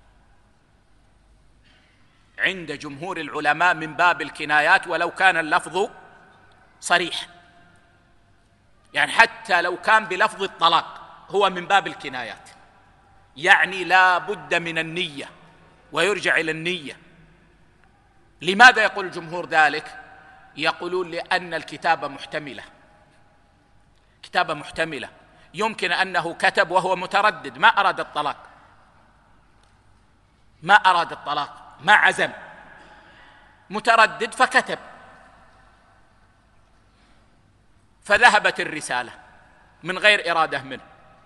عند جمهور العلماء من باب الكنايات ولو كان اللفظ صريحا، يعني حتى لو كان بلفظ الطلاق هو من باب الكنايات، يعني لا بد من النية ويرجع إلى النية. لماذا يقول الجمهور ذلك؟ يقولون لأن الكتابة محتملة، كتابة محتملة، يمكن أنه كتب وهو متردد، ما أراد الطلاق، ما أراد الطلاق، ما عزم، متردد فكتب، فذهبت الرسالة من غير إرادة منه.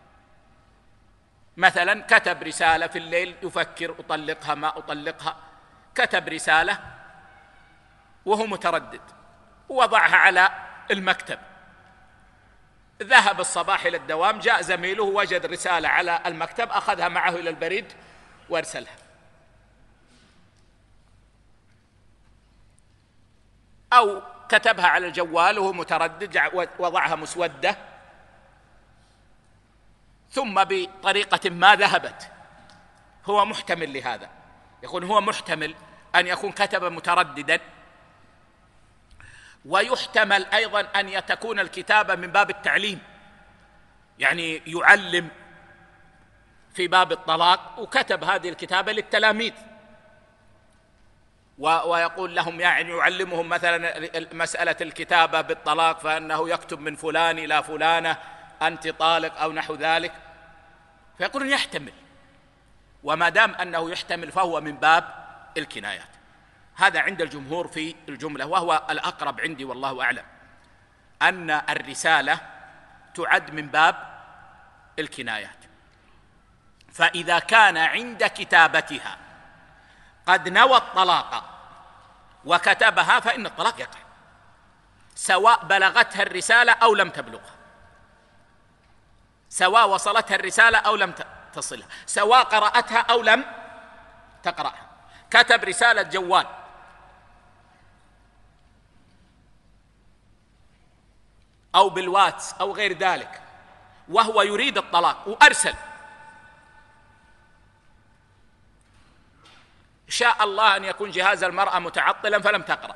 مثلا كتب رسالة في الليل يفكر أطلقها ما أطلقها، كتب رسالة وهو متردد ووضعها على المكتب، ذهب الصباح إلى الدوام، جاء زميله وجد رسالة على المكتب، أخذها معه إلى البريد وارسلها. أو كتبها على الجوال وهو متردد، وضعها مسودة، ثم بطريقة ما ذهبت، هو محتمل لهذا، يكون هو محتمل أن يكون كتب مترددا، ويحتمل أيضا أن تكون الكتابة من باب التعليم، يعني يعلم في باب الطلاق وكتب هذه الكتابة للتلاميذ ويقول لهم، يعني يعلمهم مثلا مسألة الكتابة بالطلاق، فأنه يكتب من فلان إلى فلانة أنت طالق أو نحو ذلك، فيقولون يحتمل، وما دام أنه يحتمل فهو من باب الكنايات. هذا عند الجمهور في الجملة، وهو الأقرب عندي والله أعلم، أن الرسالة تعد من باب الكنايات. فإذا كان عند كتابتها قد نوى الطلاق وكتبها فإن الطلاق يقع، سواء بلغتها الرسالة أو لم تبلغها، سواء وصلتها الرسالة أو لم تصلها، سواء قرأتها أو لم تقرأها. كتب رسالة جوال أو بالواتس أو غير ذلك وهو يريد الطلاق وأرسل، شاء الله أن يكون جهاز المرأة متعطلا فلم تقرأ،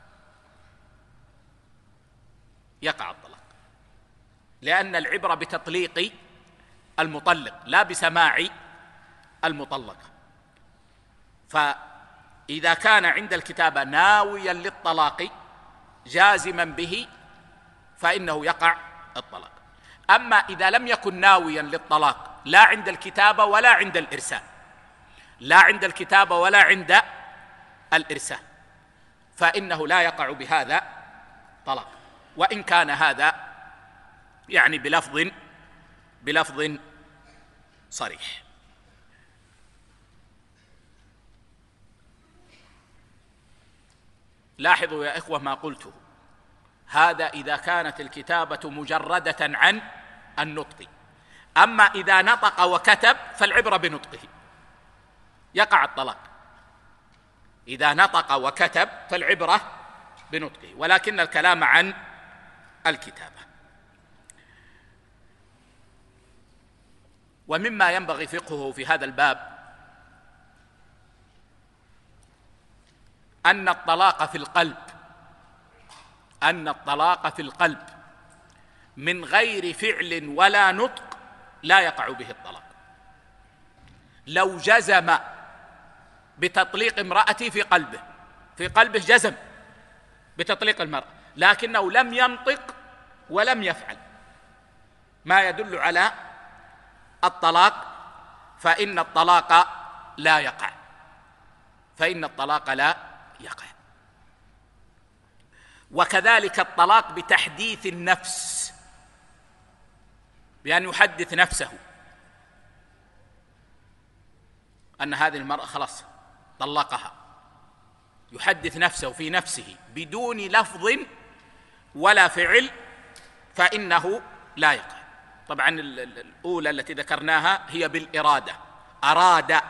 يقع الطلاق، لأن العبرة بتطليق المطلق لا بسماع المطلقة. فإذا كان عند الكتابة ناويا للطلاق جازما به فإنه يقع الطلاق. أما إذا لم يكن ناويا للطلاق لا عند الكتابة ولا عند الإرسال، لا عند الكتابة ولا عند الإرسال، فإنه لا يقع بهذا طلاق، وإن كان هذا يعني بلفظ بلفظ صريح. لاحظوا يا إخوة ما قلته، هذا إذا كانت الكتابة مجردة عن النطق. أما إذا نطق وكتب فالعبرة بنطقه، يقع الطلاق. إذا نطق وكتب فالعبرة بنطقه، ولكن الكلام عن الكتابة. ومما ينبغي فقهه في هذا الباب أن الطلاق في القلب أن الطلاق في القلب من غير فعل ولا نطق لا يقع به الطلاق. لو جزم بتطليق امرأتي في قلبه في قلبه جزم بتطليق المرأة، لكنه لم ينطق ولم يفعل ما يدل على الطلاق، فإن الطلاق لا يقع فإن الطلاق لا يقع. وكذلك الطلاق بتحديث النفس، بأن يحدث نفسه أن هذه المرأة خلاص طلقها، يحدث نفسه في نفسه بدون لفظ ولا فعل، فإنه لا يقع. طبعا الأولى التي ذكرناها هي بالإرادة، أراد،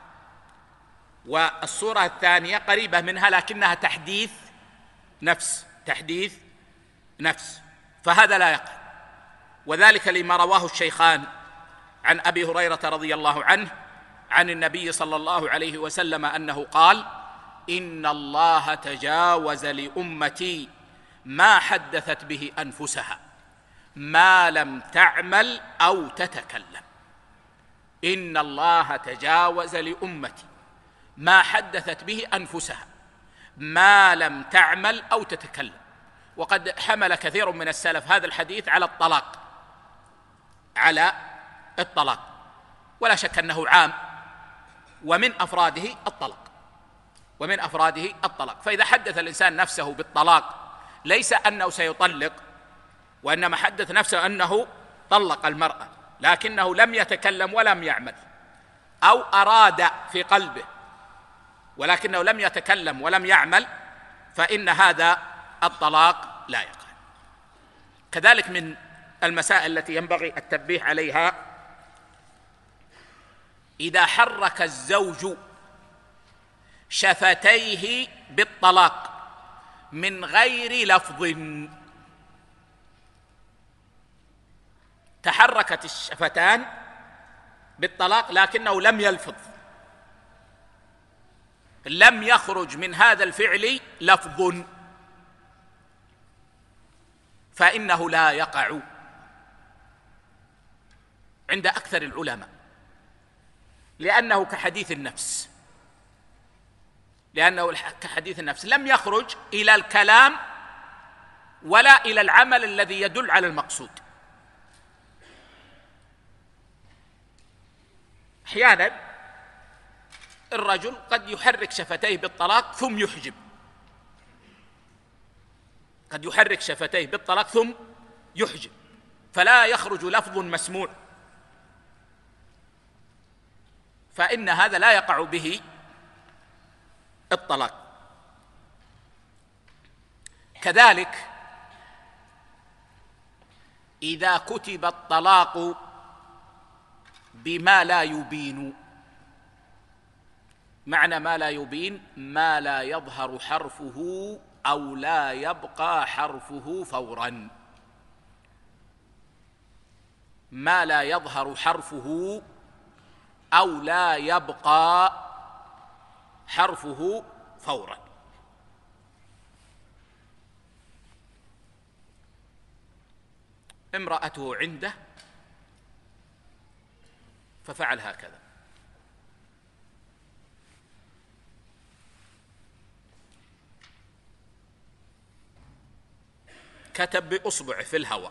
والصورة الثانية قريبة منها لكنها تحديث نفس تحديث نفس فهذا لا يقع. وذلك لما رواه الشيخان عن أبي هريرة رضي الله عنه عن النبي صلى الله عليه وسلم أنه قال: إن الله تجاوز لأمتي ما حدثت به أنفسها ما لم تعمل أو تتكلم. إن الله تجاوز لأمتي ما حدثت به أنفسها ما لم تعمل أو تتكلم. وقد حمل كثير من السلف هذا الحديث على الطلاق على الطلاق ولا شك أنه عام، ومن أفراده الطلاق ومن أفراده الطلاق. فإذا حدث الإنسان نفسه بالطلاق ليس أنه سيطلق، وإنما حدث نفسه أنه طلق المرأة لكنه لم يتكلم ولم يعمل، أو أراد في قلبه ولكنه لم يتكلم ولم يعمل، فإن هذا الطلاق لا يقع. كذلك من المسائل التي ينبغي التنبيه عليها: إذا حرك الزوج شفتيه بالطلاق من غير لفظ، تحركت الشفتان بالطلاق لكنه لم يلفظ، لم يخرج من هذا الفعل لفظ، فإنه لا يقع عند أكثر العلماء، لأنه كحديث النفس لأنه كحديث النفس لم يخرج إلى الكلام ولا إلى العمل الذي يدل على المقصود. أحيانا الرجل قد يحرك شفتيه بالطلاق ثم يحجب، قد يحرك شفتيه بالطلاق ثم يحجب، فلا يخرج لفظ مسموع، فإن هذا لا يقع به الطلاق. كذلك إذا كتب الطلاق بما لا يبين، معنى ما لا يبين ما لا يظهر حرفه أو لا يبقى حرفه فوراً، ما لا يظهر حرفه أو لا يبقى حرفه فورا. امرأته عنده ففعل هكذا، كتب بإصبعه في الهواء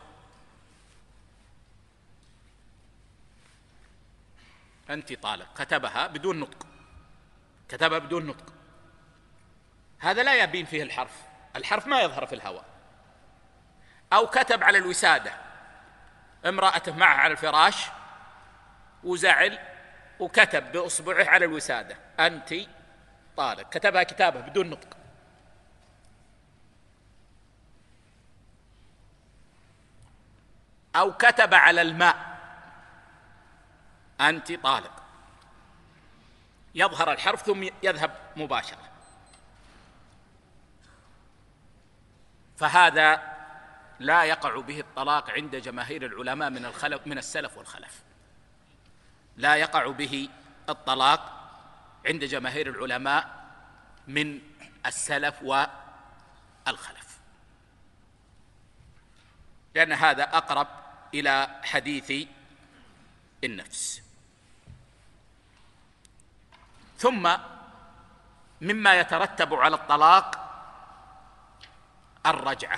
أنت طالق، كتبها بدون نطق، كتبها بدون نطق. هذا لا يبين فيه الحرف، الحرف ما يظهر في الهواء. أو كتب على الوسادة، امرأته معه على الفراش وزعل وكتب بإصبعه على الوسادة أنت طالق، كتبها كتابة بدون نطق. أو كتب على الماء أنت طالق، يظهر الحرف ثم يذهب مباشرة. فهذا لا يقع به الطلاق عند جماهير العلماء من الخلف من السلف والخلف، لا يقع به الطلاق عند جماهير العلماء من السلف والخلف، لأن هذا أقرب إلى حديث النفس. ثم مما يترتب على الطلاق الرجعة،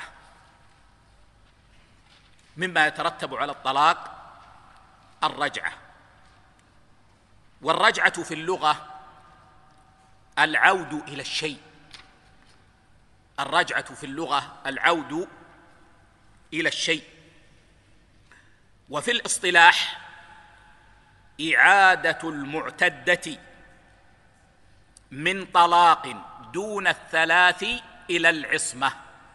مما يترتب على الطلاق الرجعة. والرجعة في اللغة العود إلى الشيء، الرجعة في اللغة العود إلى الشيء. وفي الاصطلاح إعادة المعتدة من طلاق دون الثلاث إلى العصمة،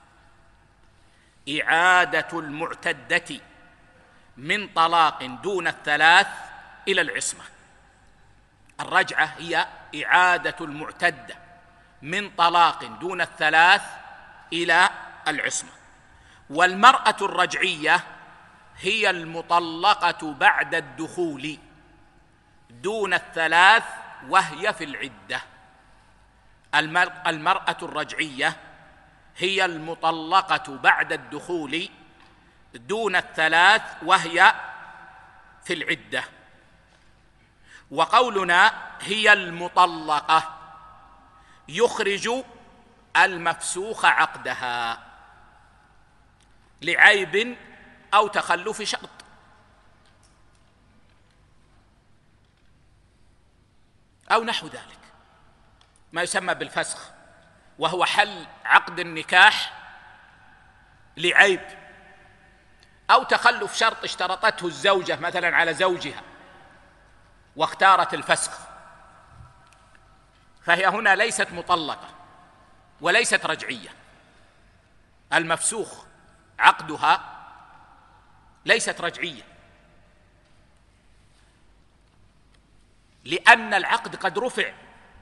إعادة المعتدة من طلاق دون الثلاث إلى العصمة. الرجعة هي إعادة المعتدة من طلاق دون الثلاث إلى العصمة. والمرأة الرجعية هي المطلقة بعد الدخول دون الثلاث وهي في العدة. المرأة الرجعية هي المطلقة بعد الدخول دون الثلاث وهي في العدة. وقولنا هي المطلقة يخرج المفسوخ عقدها لعيب أو تخلف شرط. أو نحو ذلك ما يسمى بالفسخ، وهو حل عقد النكاح لعيب أو تخلف شرط اشترطته الزوجة مثلا على زوجها واختارت الفسخ، فهي هنا ليست مطلقة وليست رجعية. المفسوخ عقدها ليست رجعية، لأن العقد قد رفع،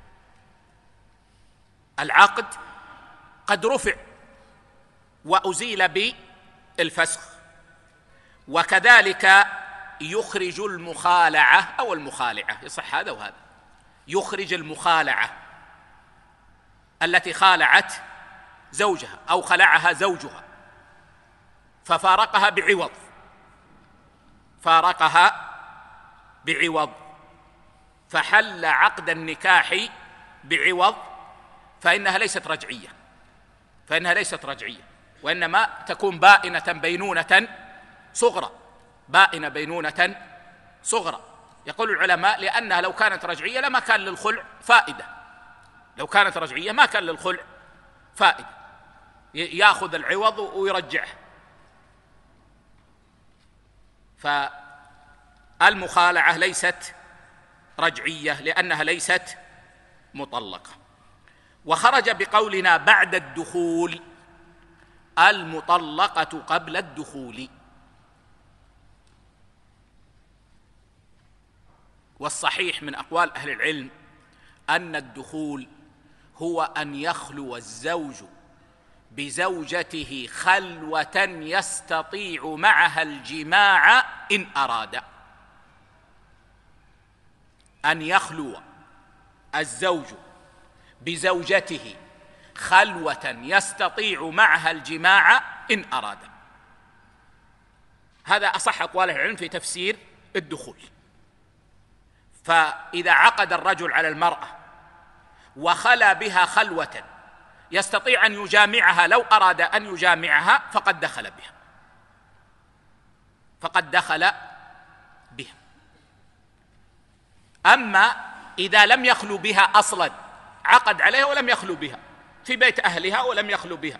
العقد قد رفع وأزيل بالفسخ. وكذلك يخرج المخالعة أو المخالعة، يصح هذا وهذا، يخرج المخالعة التي خالعت زوجها أو خلعها زوجها ففارقها بعوض، فارقها بعوض فحل عقد النكاح بعوض، فإنها ليست رجعية، فإنها ليست رجعية، وإنما تكون بائنة بينونة صغرى، بائنة بينونة صغرى. يقول العلماء لأنها لو كانت رجعية لما كان للخلع فائدة، لو كانت رجعية ما كان للخلع فائدة، يأخذ العوض ويرجعه. فالمخالعة ليست رجعية لأنها ليست مطلقة. وخرج بقولنا بعد الدخول المطلقة قبل الدخول. والصحيح من أقوال أهل العلم أن الدخول هو أن يخلو الزوج بزوجته خلوة يستطيع معها الجماع إن أراد، أن يخلو الزوج بزوجته خلوة يستطيع معها الجماع إن أراد. هذا أصح أقوال العلم في تفسير الدخول. فإذا عقد الرجل على المرأة وخلى بها خلوة يستطيع أن يجامعها لو أراد أن يجامعها فقد دخل بها فقد دخل بها. أما إذا لم يخلو بها أصلا، عقد عليها ولم يخلو بها في بيت أهلها ولم يخلو بها،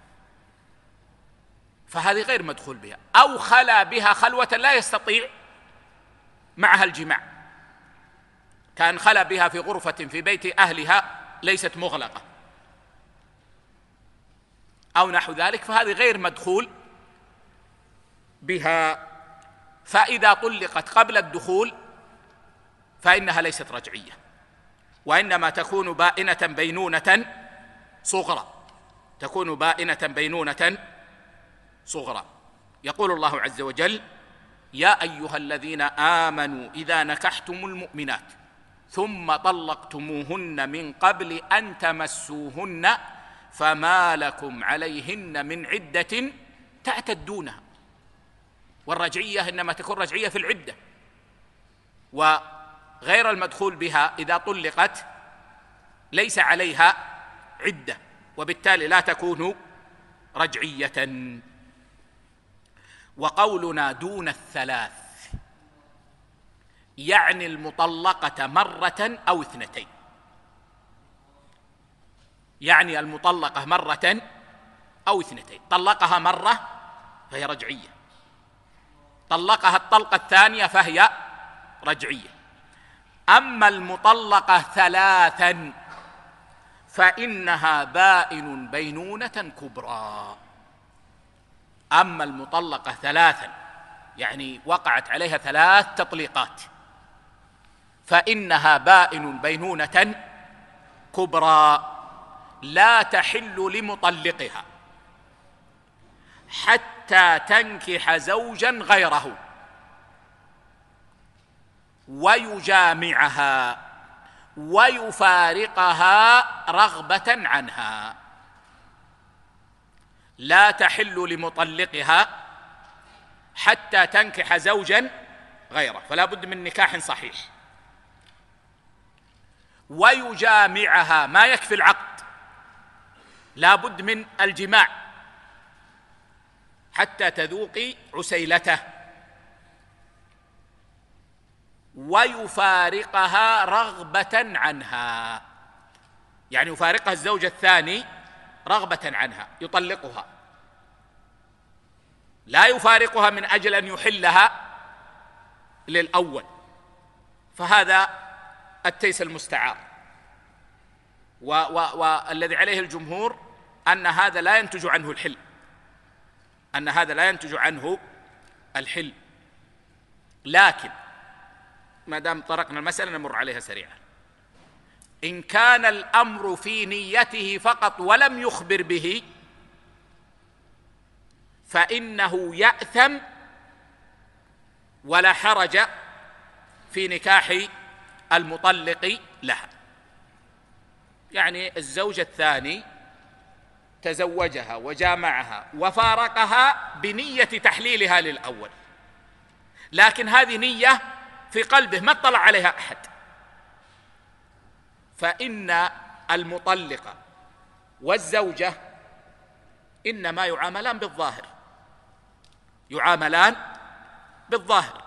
فهذه غير مدخول بها. أو خلا بها خلوة لا يستطيع معها الجماع، كان خلا بها في غرفة في بيت أهلها ليست مغلقة أو نحو ذلك، فهذه غير مدخول بها. فإذا طلقت قبل الدخول فإنها ليست رجعية، وإنما تكون بائنة بينونة صغرى، تكون بائنة بينونة صغرى. يقول الله عز وجل: يا أيها الذين آمنوا إذا نكحتم المؤمنات ثم طلقتموهن من قبل أن تمسوهن فما لكم عليهن من عدة تعتدونها. والرجعية إنما تكون رجعية في العدة، وغير المدخول بها إذا طلقت ليس عليها عدة، وبالتالي لا تكون رجعية. وقولنا دون الثلاث يعني المطلقة مرة أو اثنتين، يعني المطلقة مرة أو اثنتين. طلقها مرة فهي رجعية، طلقها الطلقة الثانية فهي رجعية. أما المطلقة ثلاثا فإنها بائن بينونة كبرى. أما المطلقة ثلاثا يعني وقعت عليها ثلاث تطليقات فإنها بائن بينونة كبرى لا تحل لمطلقها حتى تنكح زوجا غيره ويجامعها ويفارقها رغبة عنها. لا تحل لمطلقها حتى تنكح زوجا غيره، فلا بد من نكاح صحيح. ويجامعها، ما يكفي العقد، لا بد من الجماع حتى تذوقي عسيلته. ويفارقها رغبة عنها، يعني يفارقها الزوج الثاني رغبة عنها، يطلقها، لا يفارقها من أجل أن يحلها للأول، فهذا التيس المستعار. والذي عليه الجمهور أن هذا لا ينتج عنه الحل، أن هذا لا ينتج عنه الحل. لكن ما دام طرقنا المسألة نمر عليها سريعا. إن كان الأمر في نيته فقط ولم يخبر به فإنه يأثم ولا حرج في نكاح المطلق لها. يعني الزوج الثاني تزوجها وجامعها وفارقها بنية تحليلها للأول، لكن هذه نية في قلبه ما اطلع عليها أحد، فإن المطلقة والزوجة إنما يعاملان بالظاهر، يعاملان بالظاهر،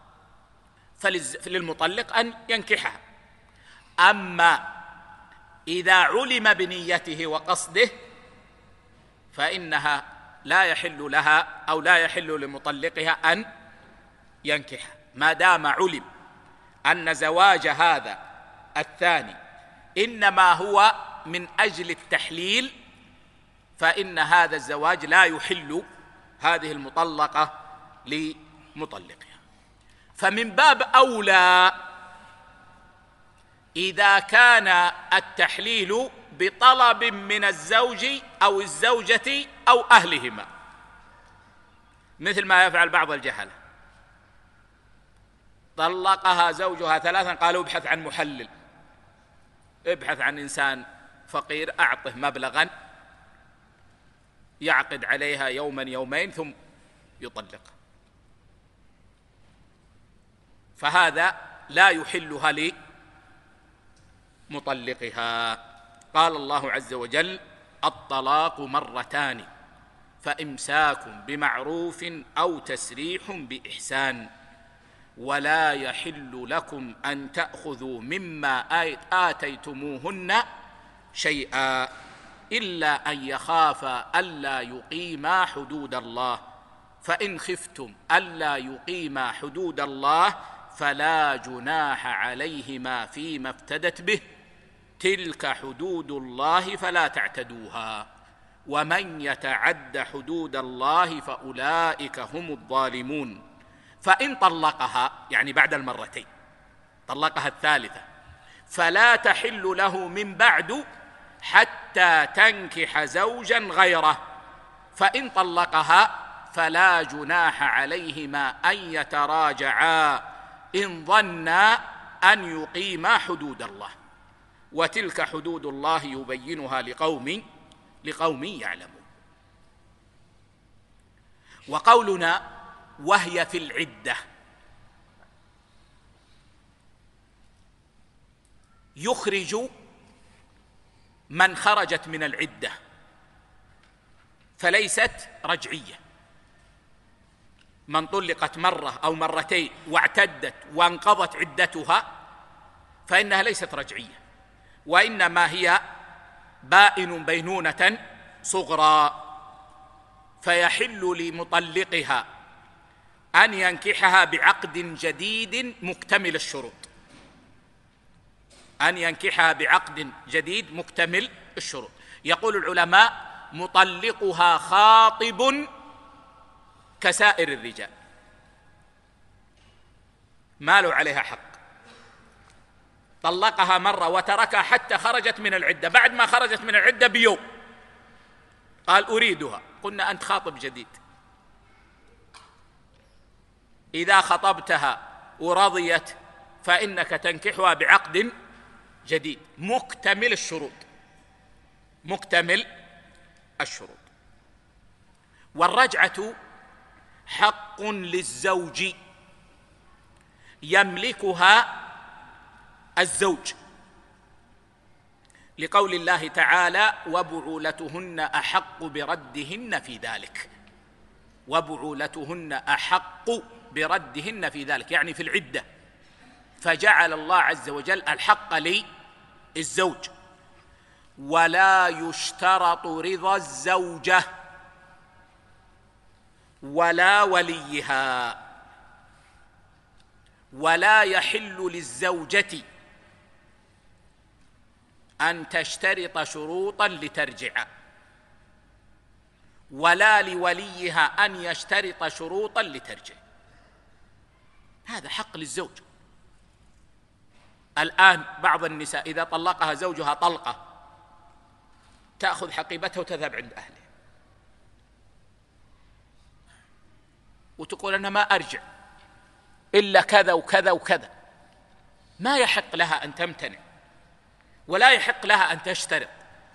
فللمطلق أن ينكحها. أما إذا علم بنيته وقصده فإنها لا يحل لها أو لا يحل لمطلقها أن ينكحها، ما دام علم أن زواج هذا الثاني إنما هو من أجل التحليل، فإن هذا الزواج لا يحل هذه المطلقة لمطلقها. فمن باب أولى إذا كان التحليل بطلب من الزوج أو الزوجة أو أهلهما، مثل ما يفعل بعض الجهلة، طلقها زوجها ثلاثا قالوا ابحث عن محلل، ابحث عن إنسان فقير أعطه مبلغا يعقد عليها يوما يومين ثم يطلقها، فهذا لا يحلها لمطلقها. قال الله عز وجل: الطلاق مرتان فإمساك بمعروف أو تسريح بإحسان ولا يحل لكم أن تأخذوا مما آتيتموهن شيئا إلا أن يخافا ألا يقيما حدود الله، فإن خفتم ألا يقيما حدود الله فلا جناح عليهما فيما افتدت به، تلك حدود الله فلا تعتدوها، ومن يتعد حدود الله فأولئك هم الظالمون. فإن طلقها، يعني بعد المرتين طلقها الثالثة، فلا تحل له من بعد حتى تنكح زوجا غيره، فإن طلقها فلا جناح عليهما أن يتراجعا إن ظنا أن يقيما حدود الله، وتلك حدود الله يبينها لقوم لقوم يعلمون. وقولنا وهي في العدة يخرج من خرجت من العدة فليست رجعية. من طلقت مرة أو مرتين واعتدت وانقضت عدتها فإنها ليست رجعية، وإنما هي بائن بينونة صغرى، فيحل لمطلقها أن ينكحها بعقد جديد مكتمل الشروط، أن ينكحها بعقد جديد مكتمل الشروط. يقول العلماء: مطلقها خاطب كسائر الرجال، ما له عليها حق. طلقها مرة وتركها حتى خرجت من العدة، بعد ما خرجت من العدة بيوم قال أريدها، قلنا أنت خاطب جديد، إذا خطبتها ورضيت فإنك تنكحها بعقد جديد مكتمل الشروط، مكتمل الشروط. والرجعة حق للزوج يملكها الزوج، لقول الله تعالى: وبعولتهن أحق بردهن في ذلك. وبعولتهن أحق بردهن في ذلك، يعني في العدة، فجعل الله عز وجل الحق للزوج. ولا يشترط رضا الزوجة ولا وليها، ولا يحل للزوجة أن تشترط شروطا لترجع، ولا لوليها أن يشترط شروطا لترجع. هذا حق للزوج. الآن بعض النساء إذا طلقها زوجها طلقة تأخذ حقيبتها وتذهب عند أهلها وتقول أنا ما أرجع إلا كذا وكذا وكذا. ما يحق لها أن تمتنع ولا يحق لها أن تشترط،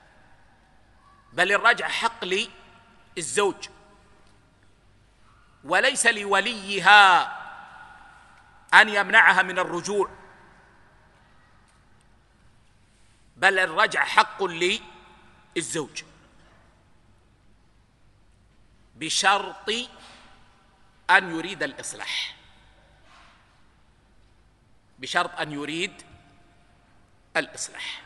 بل الرجع حق للزوج، وليس لوليها أن يمنعها من الرجوع، بل الرجع حق للزوج بشرط أن يريد الإصلاح، بشرط أن يريد الإصلاح.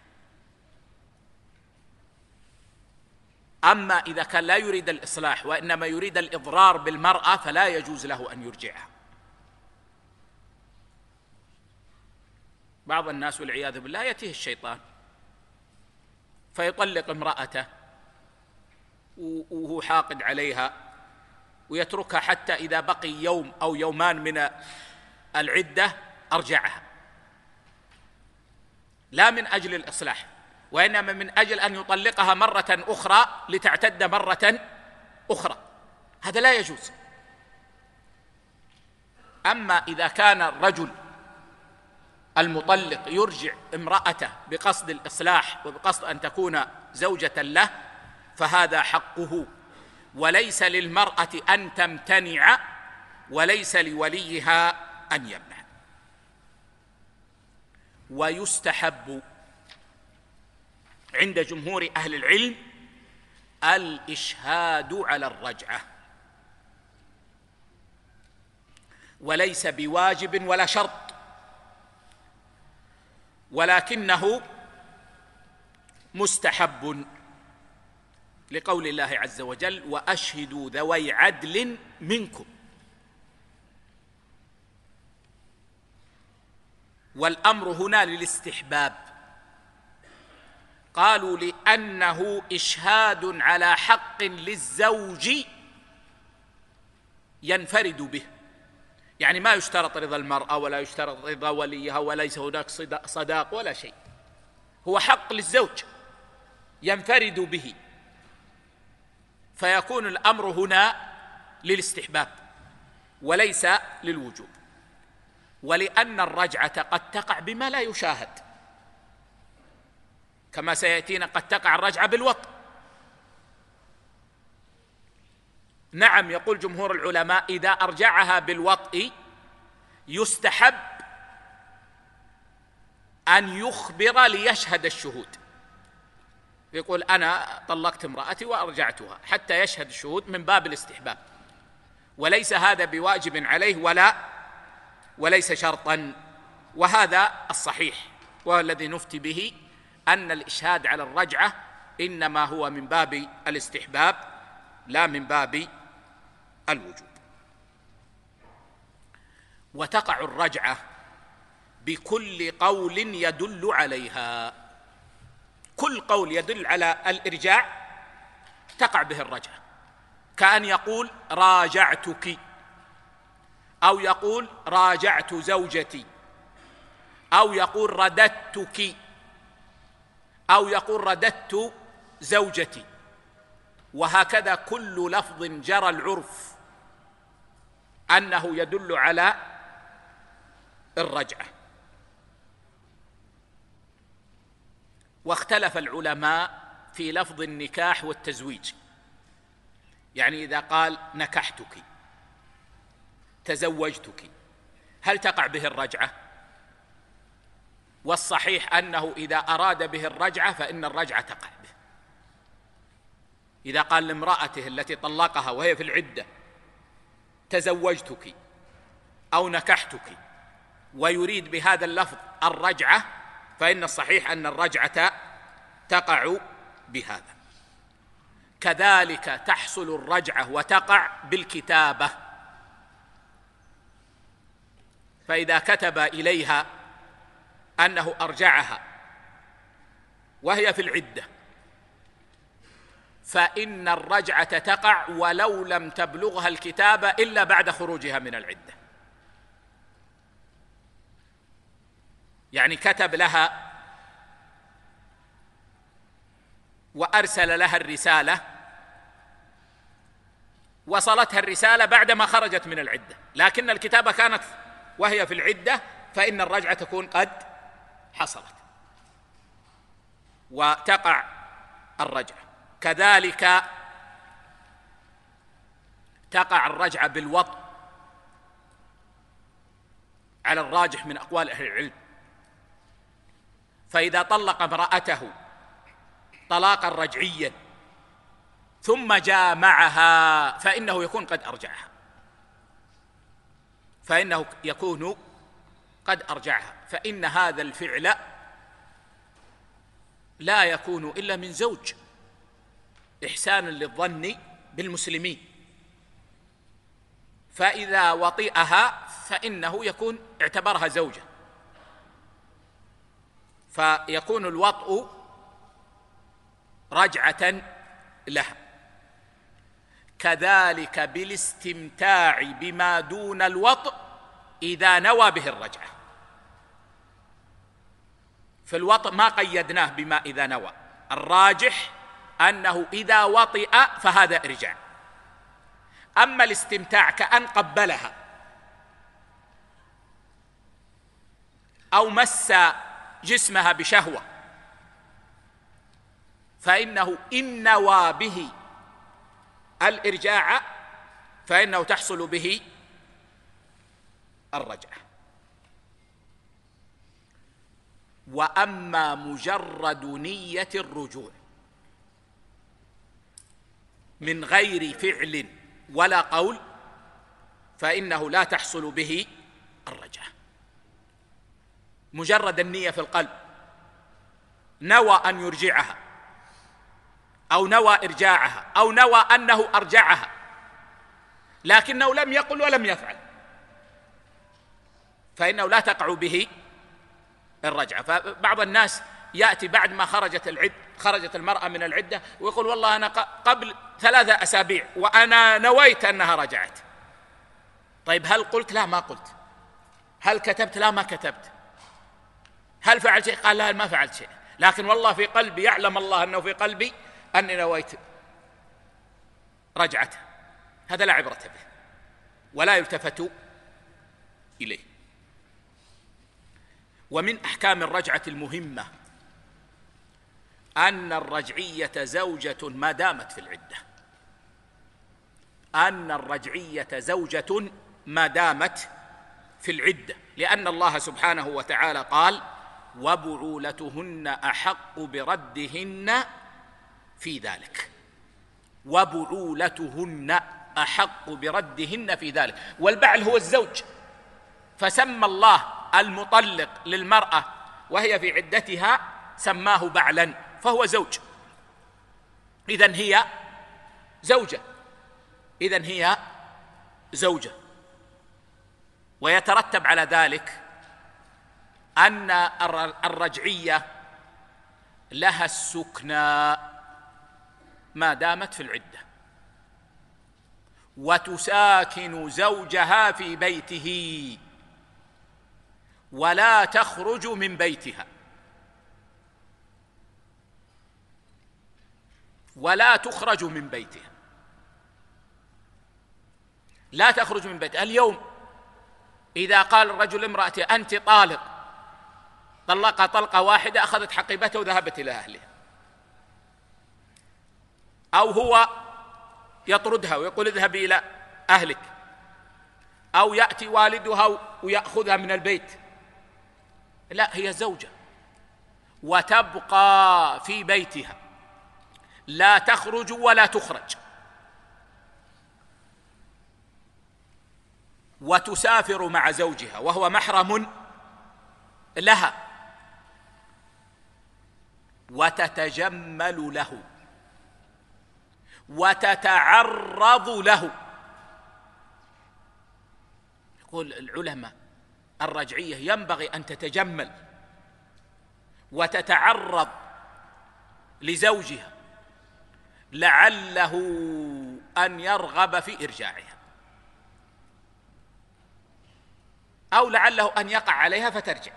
أما إذا كان لا يريد الإصلاح وإنما يريد الإضرار بالمرأة فلا يجوز له أن يرجعها. بعض الناس والعياذ بالله يأتيه الشيطان فيطلق امرأته وهو حاقد عليها ويتركها حتى إذا بقي يوم أو يومان من العدة أرجعها، لا من أجل الإصلاح وإنما من أجل أن يطلقها مرة أخرى لتعتد مرة أخرى. هذا لا يجوز. أما إذا كان الرجل المطلق يرجع امرأته بقصد الإصلاح وبقصد أن تكون زوجة له فهذا حقه، وليس للمرأة أن تمتنع وليس لوليها أن يمنع. ويستحب عند جمهور أهل العلم الإشهاد على الرجعة، وليس بواجب ولا شرط، ولكنه مستحب لقول الله عز وجل: وأشهدوا ذوي عدل منكم. والأمر هنا للاستحباب. قالوا لأنه إشهاد على حق للزوج ينفرد به، يعني ما يشترط رضا المرأة ولا يشترط رضا وليها وليس هناك صداق ولا شيء، هو حق للزوج ينفرد به، فيكون الأمر هنا للاستحباب وليس للوجوب. ولأن الرجعة قد تقع بما لا يشاهد، كما سيأتينا قد تقع الرجعة بالوطء. نعم، يقول جمهور العلماء إذا أرجعها بالوطء يستحب أن يخبر ليشهد الشهود، يقول أنا طلقت امرأتي وأرجعتها، حتى يشهد الشهود من باب الاستحباب، وليس هذا بواجب عليه ولا وليس شرطا. وهذا الصحيح وهو الذي نفتي به، أن الإشهاد على الرجعة إنما هو من باب الاستحباب لا من باب الوجوب. وتقع الرجعة بكل قول يدل عليها، كل قول يدل على الإرجاع تقع به الرجعة، كأن يقول راجعتك، أو يقول راجعت زوجتي، أو يقول رددتك، أو يقول رددت زوجتي، وهكذا كل لفظ جرى العرف أنه يدل على الرجعة. واختلف العلماء في لفظ النكاح والتزويج، يعني إذا قال نكحتك تزوجتك هل تقع به الرجعة؟ والصحيح أنه إذا أراد به الرجعة فإن الرجعة تقع به. إذا قال لامرأته التي طلقها وهي في العدة تزوجتك أو نكحتك ويريد بهذا اللفظ الرجعة فإن الصحيح أن الرجعة تقع بهذا. كذلك تحصل الرجعة وتقع بالكتابة، فإذا كتب إليها أنه أرجعها وهي في العدة فإن الرجعة تقع ولو لم تبلغها الكتابة إلا بعد خروجها من العدة. يعني كتب لها وأرسل لها الرسالة، وصلتها الرسالة بعدما خرجت من العدة، لكن الكتابة كانت وهي في العدة، فإن الرجعة تكون قد حصلت وتقع الرجعة. كذلك تقع الرجعة بالوطء على الراجح من أقوال أهل العلم، فإذا طلق امرأته طلاقا رجعيا ثم جامعها فإنه يكون قد أرجعها، فإنه يكون قد أرجعها، فإن هذا الفعل لا يكون إلا من زوج إحسانا للظن بالمسلمين، فإذا وطئها فإنه يكون اعتبرها زوجة، فيكون الوطء رجعة لها. كذلك بالاستمتاع بما دون الوطء إذا نوى به الرجعة، في الوطء ما قيدناه بما إذا نوى، الراجح أنه إذا وطئ فهذا إرجاع. أما الاستمتاع كأن قبلها أو مس جسمها بشهوة، فإنه إن نوى به الإرجاع فإنه تحصل به الرجعة. وأما مجرد نية الرجوع من غير فعل ولا قول فإنه لا تحصل به الرجعة. مجرد النية في القلب، نوى أن يرجعها أو نوى إرجاعها أو نوى أنه أرجعها لكنه لم يقل ولم يفعل، فإنه لا تقع به الرجعة. فبعض الناس يأتي بعد ما خرجت العد خرجت المرأة من العدة ويقول والله أنا قبل ثلاثة أسابيع وأنا نويت أنها رجعت. طيب هل قلت؟ لا ما قلت. هل كتبت؟ لا ما كتبت. هل فعلت شيء؟ قال لا ما فعلت شيء، لكن والله في قلبي، يعلم الله أنه في قلبي أني نويت رجعته. هذا لا عبرة به ولا يلتفت إليه. ومن أحكام الرجعة المهمة أن الرجعية زوجة ما دامت في العدة، أن الرجعية زوجة ما دامت في العدة، لأن الله سبحانه وتعالى قال وبعولتهن أحق بردهن في ذلك، وبعولتهن أحق بردهن في ذلك. والبعل هو الزوج، فسمى الله المطلق للمرأة وهي في عدتها سماه بعلا، فهو زوج. إذن هي زوجة، إذن هي زوجة. ويترتب على ذلك أن الرجعية لها السكنى ما دامت في العدة، وتساكن زوجها في بيته ولا تخرج من بيتها ولا تخرج من بيتها لا تخرج من بيتها. اليوم إذا قال الرجل امرأته أنت طالق، طلقها طلقة واحدة، أخذت حقيبته وذهبت إلى أهلها، أو هو يطردها ويقول اذهبي إلى أهلك، أو يأتي والدها ويأخذها من البيت، لا، هي زوجة وتبقى في بيتها لا تخرج ولا تخرج، وتسافر مع زوجها وهو محرم لها، وتتجمل له وتتعرض له. يقول العلماء الرجعية ينبغي أن تتجمل وتتعرض لزوجها لعله أن يرغب في إرجاعها، أو لعله أن يقع عليها فترجع.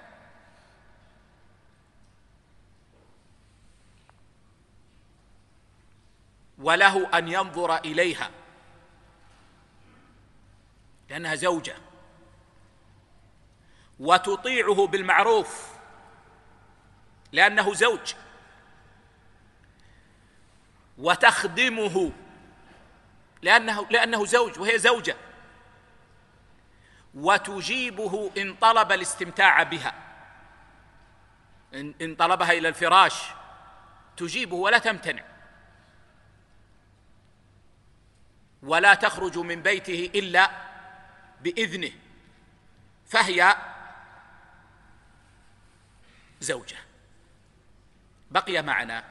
وله أن ينظر إليها لأنها زوجة، وتطيعه بالمعروف لأنه زوج، وتخدمه لأنه, لأنه زوج وهي زوجة، وتجيبه إن طلب الاستمتاع بها، إن طلبها إلى الفراش تجيبه ولا تمتنع، ولا تخرج من بيته إلا بإذنه، فهي زوجة. بقي معنا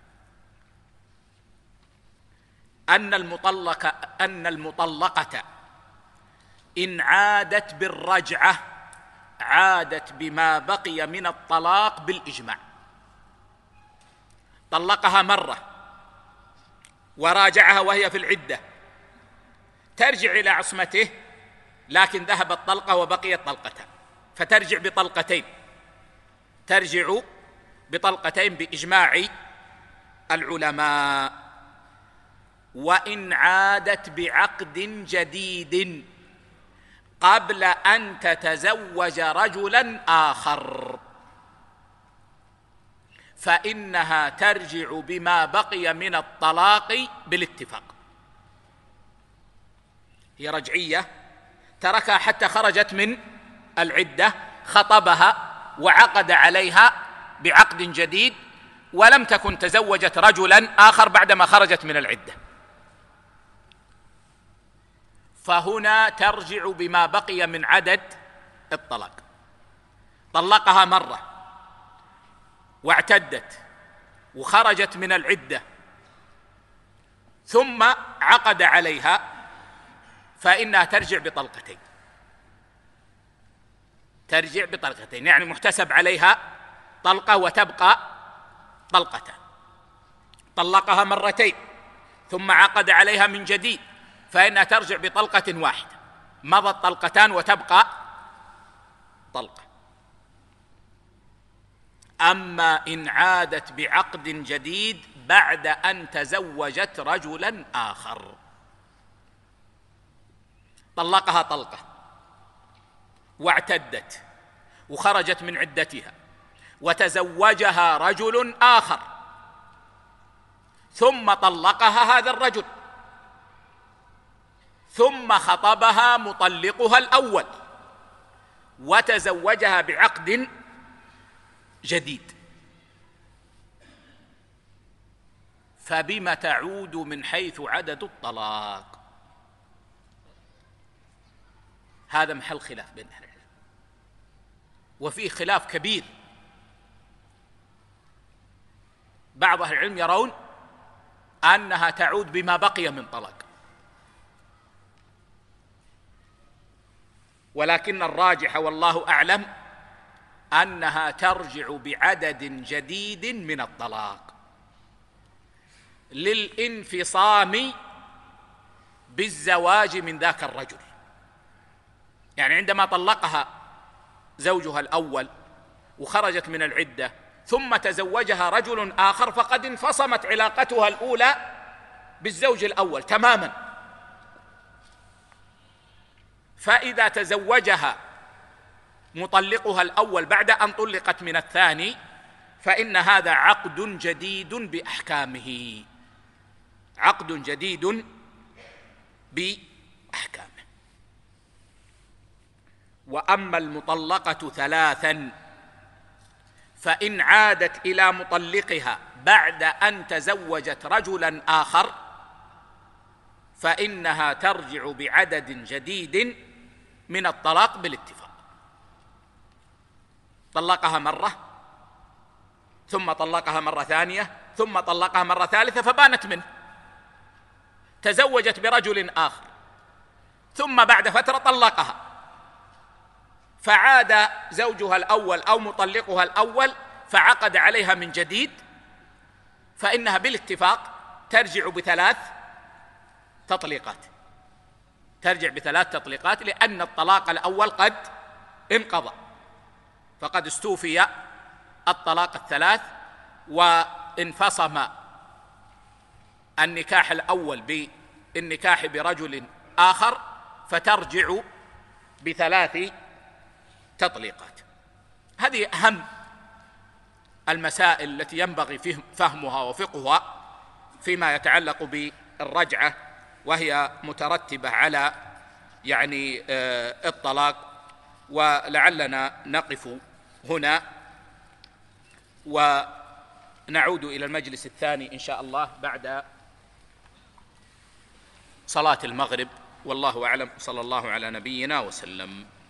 أن المطلقة أن المطلقة إن عادت بالرجعة عادت بما بقي من الطلاق بالإجماع. طلقها مرة وراجعها وهي في العدة، ترجع إلى عصمته، لكن ذهبت طلقة وبقيت طلقتها، فترجع بطلقتين، ترجع بطلقتين بإجماع العلماء. وإن عادت بعقد جديد قبل أن تتزوج رجلا آخر فإنها ترجع بما بقي من الطلاق بالاتفاق. هي رجعية تركها حتى خرجت من العدة، خطبها وعقد عليها بعقد جديد، ولم تكن تزوجت رجلا آخر بعدما خرجت من العدة، فهنا ترجع بما بقي من عدد الطلاق. طلقها مرة واعتدت وخرجت من العدة ثم عقد عليها فإنها ترجع بطلقتين، ترجع بطلقتين يعني محتسب عليها طلقة وتبقى طلقتان. طلقها مرتين ثم عقد عليها من جديد فإنها ترجع بطلقة واحدة، مضت طلقتان وتبقى طلقة. أما إن عادت بعقد جديد بعد أن تزوجت رجلا آخر، طلقها طلقة واعتدت وخرجت من عدتها وتزوجها رجل آخر ثم طلقها هذا الرجل ثم خطبها مطلقها الأول وتزوجها بعقد جديد، فبما تعود من حيث عدد الطلاق؟ هذا محل خلاف بين أهل العلم، وفيه خلاف كبير. بعض أهل العلم يرون أنها تعود بما بقي من طلاق، ولكن الراجح والله أعلم أنها ترجع بعدد جديد من الطلاق للانفصام بالزواج من ذاك الرجل. يعني عندما طلقها زوجها الأول وخرجت من العدة ثم تزوجها رجل آخر فقد انفصمت علاقتها الأولى بالزوج الأول تماما، فإذا تزوجها مطلقها الأول بعد أن طلقت من الثاني فإن هذا عقد جديد بأحكامه، عقد جديد بأحكامه. وأما المطلقة ثلاثا فإن عادت إلى مطلقها بعد أن تزوجت رجلا آخر فإنها ترجع بعدد جديد من الطلاق بالاتفاق. طلقها مرة ثم طلقها مرة ثانية ثم طلقها مرة ثالثة فبانت منه، تزوجت برجل آخر ثم بعد فترة طلقها فعاد زوجها الأول أو مطلقها الأول فعقد عليها من جديد، فإنها بالاتفاق ترجع بثلاث تطليقات، ترجع بثلاث تطليقات لأن الطلاق الأول قد انقضى، فقد استوفي الطلاق الثلاث وانفصم النكاح الأول بالنكاح برجل آخر، فترجع بثلاث تطليقات. هذه أهم المسائل التي ينبغي فهمها وفقهها فيما يتعلق بالرجعة، وهي مترتبة على يعني الطلاق. ولعلنا نقف هنا ونعود إلى المجلس الثاني إن شاء الله بعد صلاة المغرب، والله أعلم. صلى الله على نبينا وسلم.